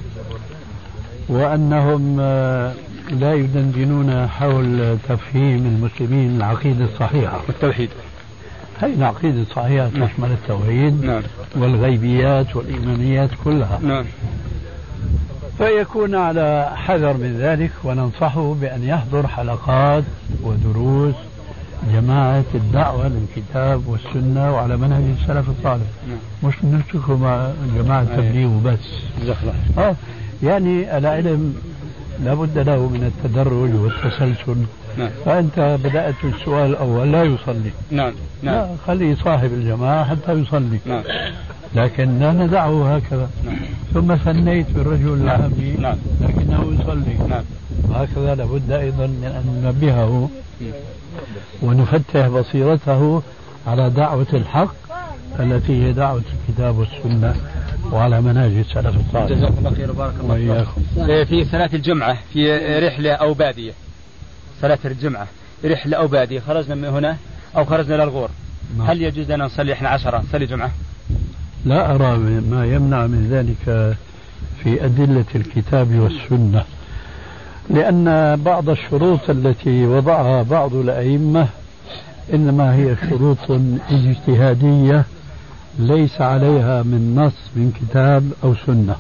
وأنهم لا يدندنون حول تفهيم المسلمين العقيدة الصحيحة والتوحيد. هي العقيدة الصحيحة تشمل التوحيد. نعم. والغيبيات والإيمانيات كلها. نعم. فيكون على حذر من ذلك، وننصحه بأن يحضر حلقات ودروس جماعة الدعوة للكتاب والسنة وعلى منهج السلف الصالح. مش نمسكه مع جماعة التبليغ وبس. يعني العلم لابد له من التدرج والتسلسل. نعم. فأنت بدأت السؤال الأول لا يصلي. نعم. نعم. لا، خليه صاحب الجماعة حتى يصلي. نعم. لكن لا ندعه هكذا. نعم. ثم ثنيت بالرجل العامي. نعم. لكنه يصلي. نعم. وهكذا لابد أيضا من أن ننبهه ونفتح بصيرته على دعوة الحق التي هي دعوة الكتاب والسنة وعلى منهج السلف الصالح. جزاك الله خير وبارك الله فيكم. في صلاة الجمعة في رحلة أو بادية، صلاة الجمعة رحلة أو بادية، خرجنا من هنا أو خرجنا للغور، هل يجوز لنا نصلي إحنا 10 نصلي جمعة؟ لا أرى ما يمنع من ذلك في أدلة الكتاب والسنة، لأن بعض الشروط التي وضعها بعض الأئمة إنما هي شروط اجتهادية ليس عليها من نص من كتاب أو سنة.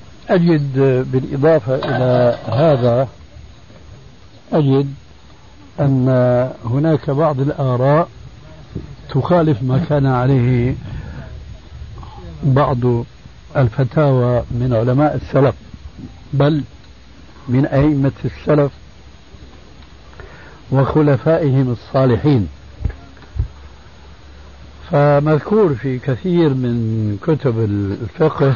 وأجد بالإضافة إلى هذا أجد أن هناك بعض الآراء تخالف ما كان عليه بعض الفتاوى من علماء السلف، بل من أئمة السلف وخلفائهم الصالحين. فمذكور في كثير من كتب الفقه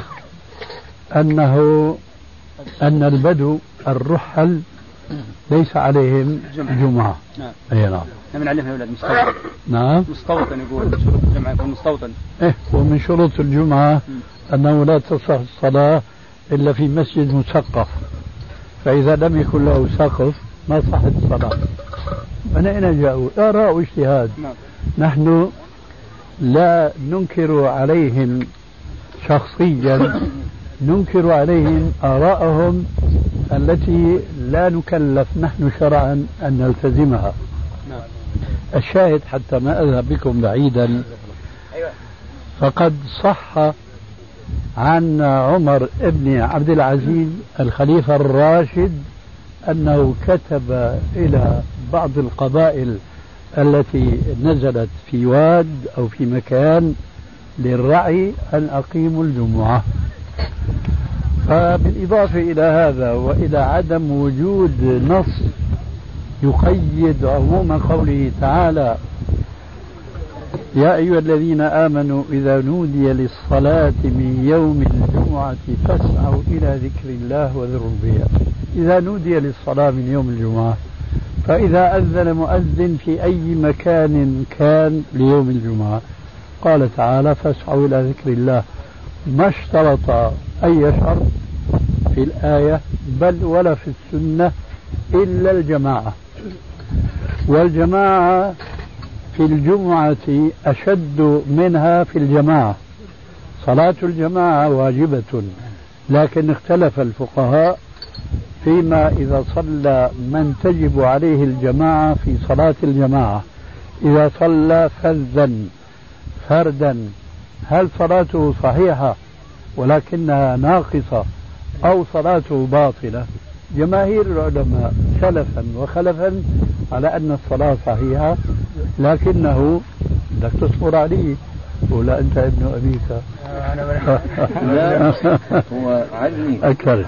أن البدو الرحل ليس عليهم جمعة. نعم. أي نعم. من علمها يا أولاد مستوطن. نعم. مستوطن يقول شروط الجمعة يكون مستوطن. ومن شروط الجمعة أنه لا تصح الصلاة إلا في مسجد مسقف، فإذا لم يكن له سقف ما صحت الصلاة. من أين جاءوا؟ آراء واجتهاد. نعم. نحن لا ننكر عليهم شخصيا، ننكر عليهم آراءهم التي لا نكلف نحن شرعا أن نلتزمها. الشاهد حتى ما أذهب بكم بعيدا، فقد صح عن عمر بن عبد العزيز الخليفة الراشد أنه كتب إلى بعض القبائل التي نزلت في واد أو في مكان للرعي أن أقيموا الجمعة. فبالإضافة إلى هذا وإلى عدم وجود نص يقيد عموم قوله تعالى يا أيها الذين آمنوا إذا نودي للصلاة من يوم الجمعة فاسعوا إلى ذكر الله وذروا البيع. إذا نودي للصلاة من يوم الجمعة، فإذا أذن مؤذن في أي مكان كان ليوم الجمعة، قال تعالى فاسعوا إلى ذكر الله، ما اشترط أي شرط في الآية بل ولا في السنة إلا الجماعة. والجماعة في الجمعة أشد منها في الجماعة. صلاة الجماعة واجبة، لكن اختلف الفقهاء فيما إذا صلى من تجب عليه الجماعة في صلاة الجماعة، إذا صلى فردا هل صلاته صحيحة ولكنها ناقصة أو صلاته باطلة؟ جماهير العلماء سلفا وخلفا على أن الصلاة صحيحة، لكنه بدك تصبر عليه ولا أنت ابن أبيك؟ لا هو عزمي أكثر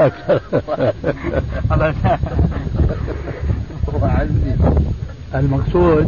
هو عزمي. المقصود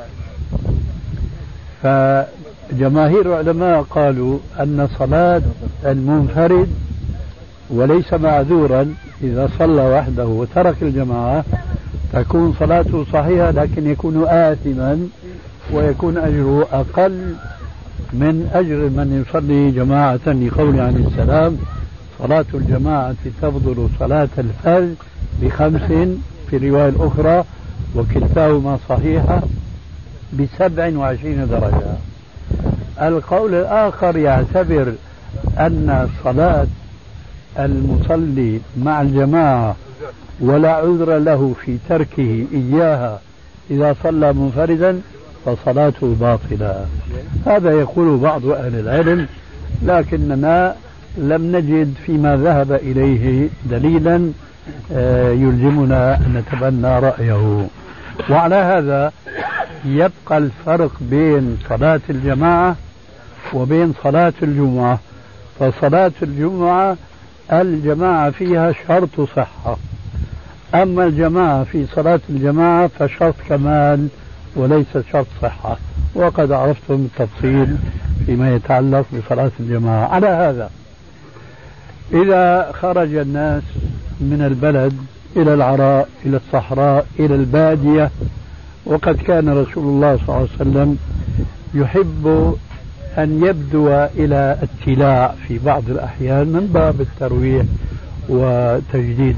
فجماهير العلماء قالوا أن صلاة المنفرد وليس معذورا إذا صلى وحده وترك الجماعة تكون صلاته صحيحة، لكن يكون آثما ويكون أجره أقل من أجر من يصلي جماعة، لقول عليه السلام صلاة الجماعة تفضل صلاة الفرد ب5 في الرواية الأخرى، وكلتاهما صحيحة ب27 درجة. القول الآخر يعتبر أن صلاة المصلي مع الجماعة ولا عذر له في تركه إياها إذا صلى منفردا فصلاته باطلة. هذا يقول بعض أهل العلم، لكننا لم نجد فيما ذهب إليه دليلا يلزمنا أن نتبنى رأيه. وعلى هذا يبقى الفرق بين صلاة الجماعة وبين صلاة الجمعة. فصلاة الجمعة الجماعة فيها شرط صحة، أما الجماعة في صلاة الجماعة فشرط كمال وليس شرط صحة، وقد عرفتم التفصيل فيما يتعلق بصلاة الجماعة. على هذا إذا خرج الناس من البلد إلى العراء إلى الصحراء إلى البادية، وقد كان رسول الله صلى الله عليه وسلم يحب أن يبدو إلى التلاع في بعض الأحيان من باب الترويح وتجديد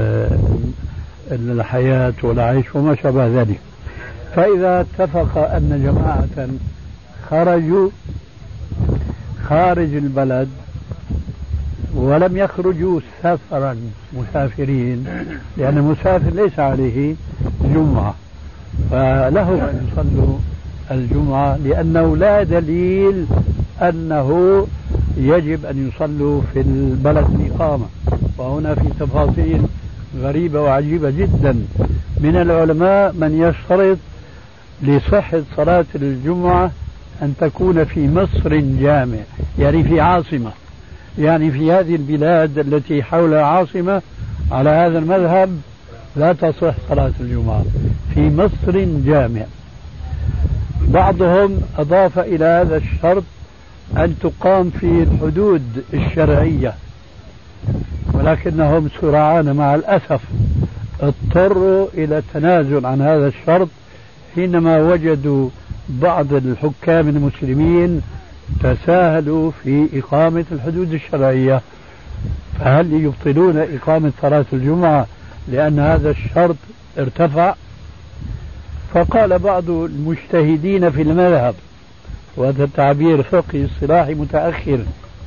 الحياة والعيش وما شابه ذلك. فإذا اتفق أن جماعة خرجوا خارج البلد ولم يخرجوا سفرا مسافرين، لأن المسافر ليس عليه جمعة، فله أن يصلوا الجمعة، لأنه لا دليل أنه يجب أن يصلوا في البلد الإقامة. وهنا في تفاصيل غريبة وعجيبة جدا من العلماء من يشترط لصحة صلاة الجمعة أن تكون في مصر جامع، يعني في عاصمة، يعني في هذه البلاد التي حولها عاصمة. على هذا المذهب لا تصح صلاة الجمعة في مصر جامع. بعضهم أضاف إلى هذا الشرط أن تقام في الحدود الشرعية، ولكنهم سرعان مع الأسف اضطروا إلى التنازل عن هذا الشرط حينما وجدوا بعض الحكام المسلمين تساهلوا في إقامة الحدود الشرعية. فهل يبطلون إقامة صلاة الجمعة لأن هذا الشرط ارتفع؟ فقال بعض المجتهدين في المذهب، وهذا التعبير فقهي اصطلاحي متأخر،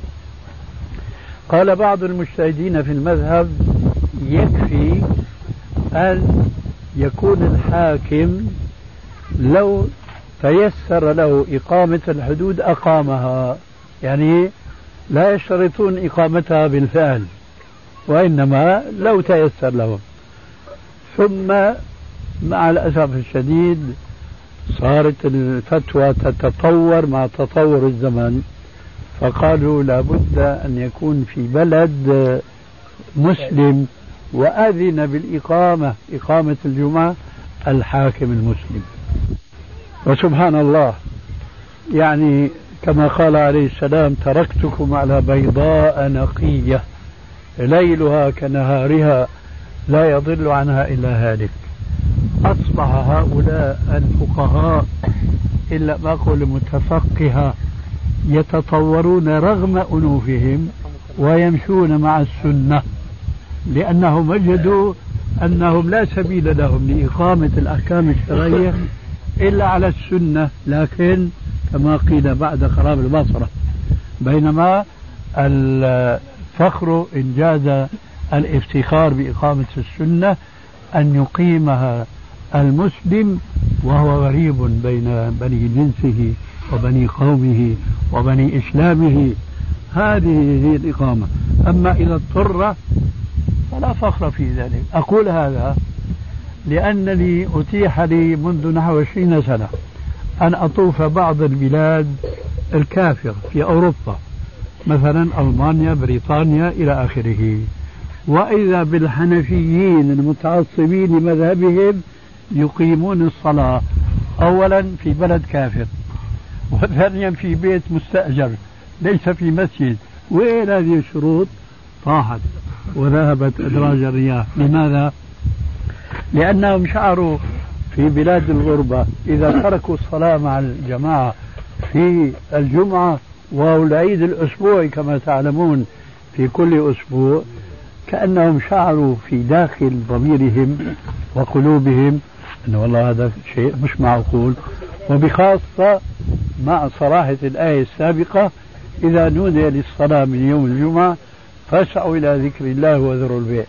قال بعض المجتهدين في المذهب يكفي أن يكون الحاكم لو تيسر له إقامة الحدود أقامها، يعني لا يشترطون إقامتها بالفعل، وإنما لو تيسر لهم. ثم مع الأسف الشديد صارت الفتوى تتطور مع تطور الزمن، فقالوا لابد أن يكون في بلد مسلم وأذن بالإقامة، إقامة الجمعة، الحاكم المسلم. وسبحان الله، يعني كما قال عليه السلام: تركتكم على بيضاء نقية ليلها كنهارها لا يضل عنها إلا هالك. أصبح هؤلاء الفقهاء إلا ما أقول متفقهة يتطورون رغم أنوفهم ويمشون مع السنة، لأنهم وجدوا أنهم لا سبيل لهم لإقامة الأحكام الشرعية إلا على السنة، لكن كما قيل بعد خراب البصرة. بينما الفخر إن جاز الافتخار بإقامة السنة أن يقيمها المسلم وهو غريب بين بني جنسه وبني قومه وبني إسلامه، هذه هي الإقامة. أما إذا اضطر فلا فخر في ذلك. أقول هذا لأنني أتيح لي منذ نحو 20 سنة أن أطوف بعض البلاد الكافرة في أوروبا، مثلا ألمانيا، بريطانيا إلى آخره، وإذا بالحنفيين المتعصبين لمذهبهم يقيمون الصلاة أولا في بلد كافر، وثانيا في بيت مستأجر ليس في مسجد. وين هذه الشروط؟ طاحت وذهبت أدراج الرياح. لماذا؟ لأنهم شعروا في بلاد الغربة إذا تركوا الصلاة مع الجماعة في الجمعة والعيد الأسبوعي كما تعلمون في كل أسبوع، كأنهم شعروا في داخل ضميرهم وقلوبهم أن والله هذا شيء مش معقول. وبخاصة مع صراحة الآية السابقة: إذا نودي للصلاة من يوم الجمعة فاسعوا إلى ذكر الله وذروا البيع.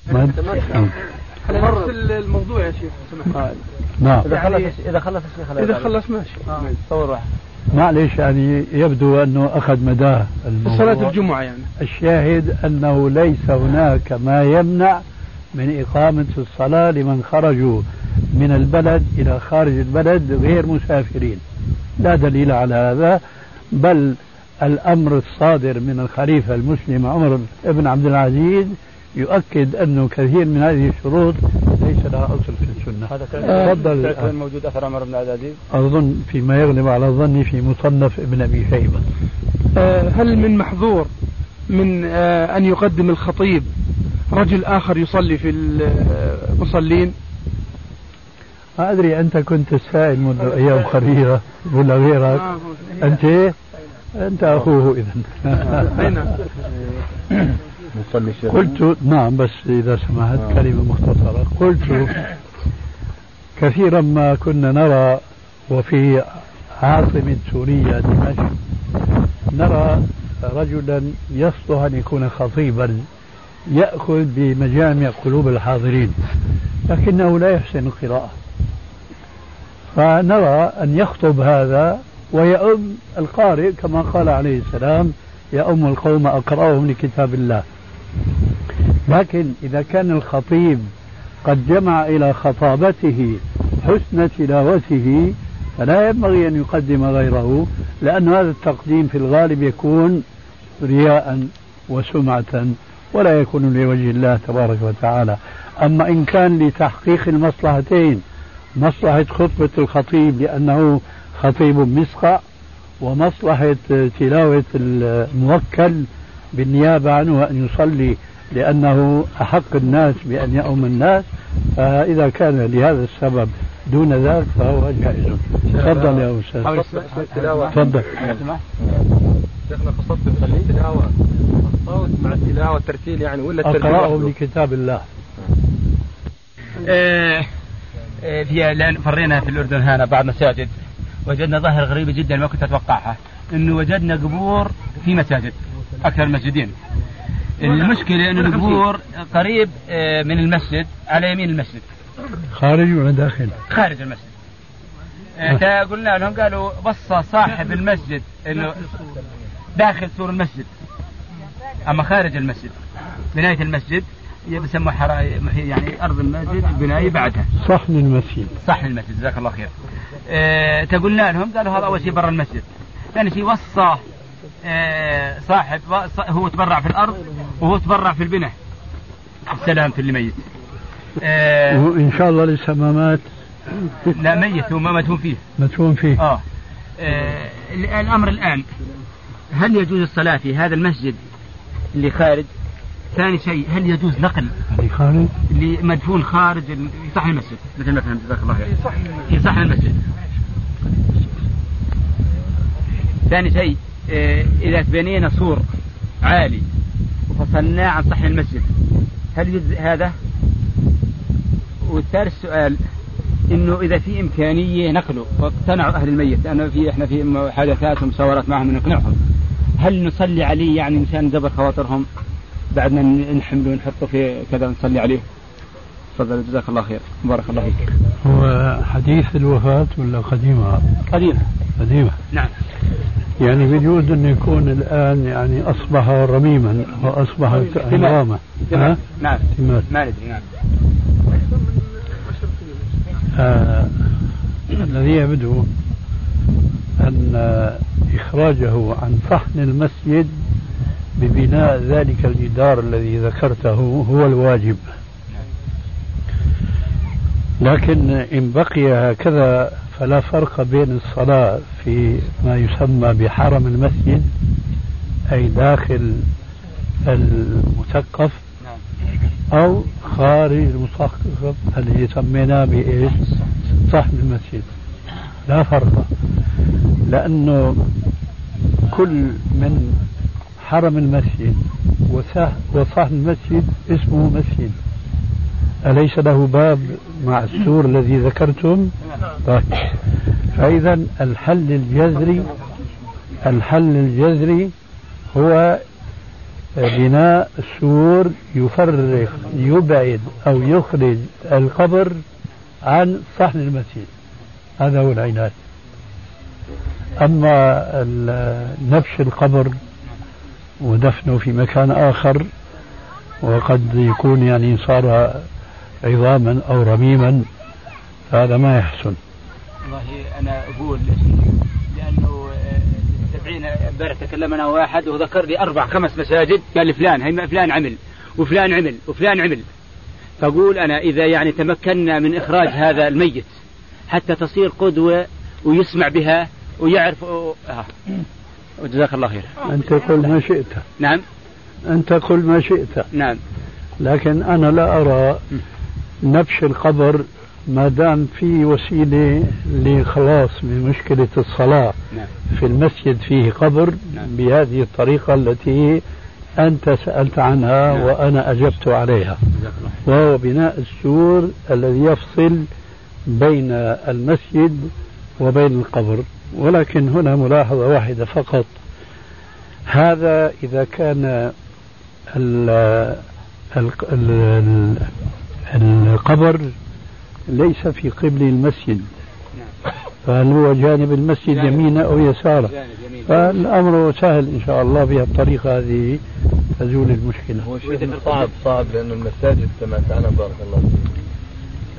نفس الموضوع يا شيخ. نعم. إذا خلص الشيخ إذا خلص ماشي. تصور واحد. معلش، يعني يبدو أنه أخذ مداه صلاة الجمعة. يعني الشاهد أنه ليس هناك ما يمنع من إقامة الصلاة لمن خرجوا من البلد إلى خارج البلد غير مسافرين، لا دليل على هذا. بل الأمر الصادر من الخليفة المسلم عمر بن عبد العزيز يؤكد أنه كثير من هذه الشروط ليس لها أصل في السنة. هذا كان موجود أثر عمر بن عبد العزيز، أظن فيما يغلب على ظني في مصنف ابن أبي شيبة. هل من محظور من أن يقدم الخطيب رجل آخر يصلي في المصلين؟ ما أدري، أنت كنت السائل منذ أيام قليلة ولا غيرك؟ أنت أخوه إذن. قلت نعم، بس إذا سمحت كلمة مختصرة. قلت كثيرا ما كنا نرى وفي عاصمة سوريا دمشق نرى رجلا يصلح أن يكون خطيبا يأخذ بمجامع قلوب الحاضرين، لكنه لا يحسن القراءة، فنرى أن يخطب هذا ويؤم القارئ كما قال عليه السلام: يؤم القوم أقرأهم لكتاب الله. لكن إذا كان الخطيب قد جمع إلى خطابته حسن تلاوته فلا ينبغي أن يقدم غيره، لأن هذا التقديم في الغالب يكون رياء وسمعة ولا يكون لوجه الله تبارك وتعالى. أما إن كان لتحقيق المصلحتين، مصلحة خطبة الخطيب لأنه خطيب مسقع، ومصلحة تلاوة الموكل بالنيابة عنه أن يصلي لأنه أحق الناس بأن يؤم الناس، فإذا كان لهذا السبب دون ذلك فهو جائز. تفضل يا أستاذ. تفضل. شيخنا قصدت التلاوة الصوت مع التلاوة الترتيل يعني ولا الترتيل؟ أقرأه لكتاب الله. لأن فرينا في الأردن هنا بعض مساجد وجدنا ظاهرة غريبة جدا ما كنت أتوقعها، إنه وجدنا قبور في مساجد أكثر المسجدين. المشكلة إنه القبور قريب من المسجد على يمين المسجد. خارج ولا داخل؟ خارج المسجد. قلنا لهم قالوا بص صاحب المسجد إنه داخل سور المسجد، أما خارج المسجد بناية المسجد يسمى يعني أرض المسجد البناية بعدها صحن المسجد. صحن المسجد جزاك الله خير. تقولنا لهم قالوا هذا أول شيء برا المسجد، ثاني شيء وصى صاحب هو تبرع في الأرض وهو تبرع في البناء السلام في اللي ميت. وإن شاء الله لسه ما مات. لا ميت وما مدفون فيه. مدفون فيه. الأمر الآن هل يجوز الصلاة في هذا المسجد اللي خارج؟ ثاني شيء هل يجوز نقل اللي خارج اللي مدفون خارج في صحن المسجد مثل ما فهمت جزاك الله خير في صحن المسجد؟ ثاني شيء إذا بنينا سور عالي وفصلناه عن صحن المسجد هل يجوز هذا؟ والثالث سؤال إنه إذا في إمكانية نقله واقتنعوا أهل الميت، لأنه إحنا في محادثات ومساورات معهم نقنعهم، هل نصلي عليه يعني مشان نجبر خواطرهم بعد ما نحمله ونحطه في كذا ونصلي عليه؟ تفضل جزاك الله خير بارك الله فيك. هو حديث الوفاة ولا قديمة؟ قديمة. نعم. يعني بيجوز أن يكون الآن يعني أصبح رميما وأصبح عظاما. نعم. ما ندري. نعم. الذي يبدو أن إخراجه عن صحن المسجد ببناء ذلك الجدار الذي ذكرته هو الواجب، لكن إن بقي هكذا فلا فرق بين الصلاة في ما يسمى بحرم المسجد أي داخل المسقف أو خارج المسقف الذي سميناه بإيش؟ صحن المسجد. لا فرق، لأنه كل من حرم المسجد وصحن المسجد اسمه مسجد، أليس له باب مع السور الذي ذكرتم؟ طيب. فإذا الحل الجذري هو بناء السور يبعد أو يخرج القبر عن صحن المسجد، هذا هو العلاج. أما نبش القبر ودفنه في مكان آخر وقد يكون يعني صار عظاما أو رميما فهذا ما يحسن. والله أنا أقول لأنه تبعين امبارح تكلمنا واحد وذكر لي 4-5 مساجد قال لي فلان عمل وفلان عمل وفلان عمل، فأقول أنا إذا يعني تمكنا من إخراج هذا الميت حتى تصير قدوة ويسمع بها ويعرف وجزاك الله خير. أنت قل ما شئت. نعم. أنت قل ما شئت. نعم. لكن أنا لا أرى نبش القبر ما دام في وسيلة لخلاص من مشكلة الصلاة. نعم. في المسجد فيه قبر. نعم. بهذه الطريقة التي أنت سألت عنها. نعم. وأنا أجبت عليها، وهو بناء السور الذي يفصل بين المسجد وبين القبر. ولكن هنا ملاحظة واحدة فقط، هذا إذا كان القبر ليس في قبل المسجد، فهل هو جانب المسجد يمينا أو يسارا؟ فالأمر سهل إن شاء الله بهالطريقة هذه تزول المشكلة. هو شيء صعب لأن المساجد كما تعلم بارك الله فيك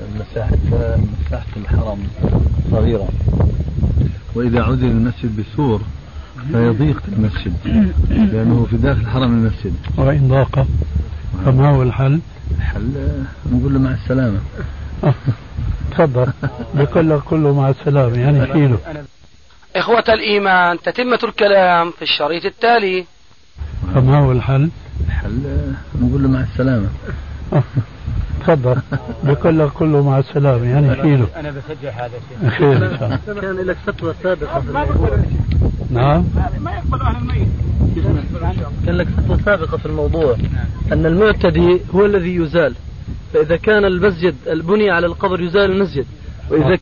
مساحة الحرم صغيرة، وإذا عزل المسجد بسور فيضيق المسجد لأنه في داخل حرم المسجد. وإن ضاق فما هو الحل؟ الحل نقول له مع السلامة. تفضل. بقول كله مع السلامة يعني شيله. إخوة الإيمان، تتمة الكلام في الشريط التالي. فما هو الحل؟ الحل نقول له مع السلامة. تفضل. بقول كله مع السلامة يعني شيله. أنا بشجع هذا الشيء. خير إن شاء الله. كان لك فتوى سابقة في الموضوع. نعم. ما يقبل أهل الميت. كان لك فتوى سابقة في الموضوع أن المعتدي هو الذي يزال، فإذا كان المسجد البني على القبر يزال المسجد، وإذا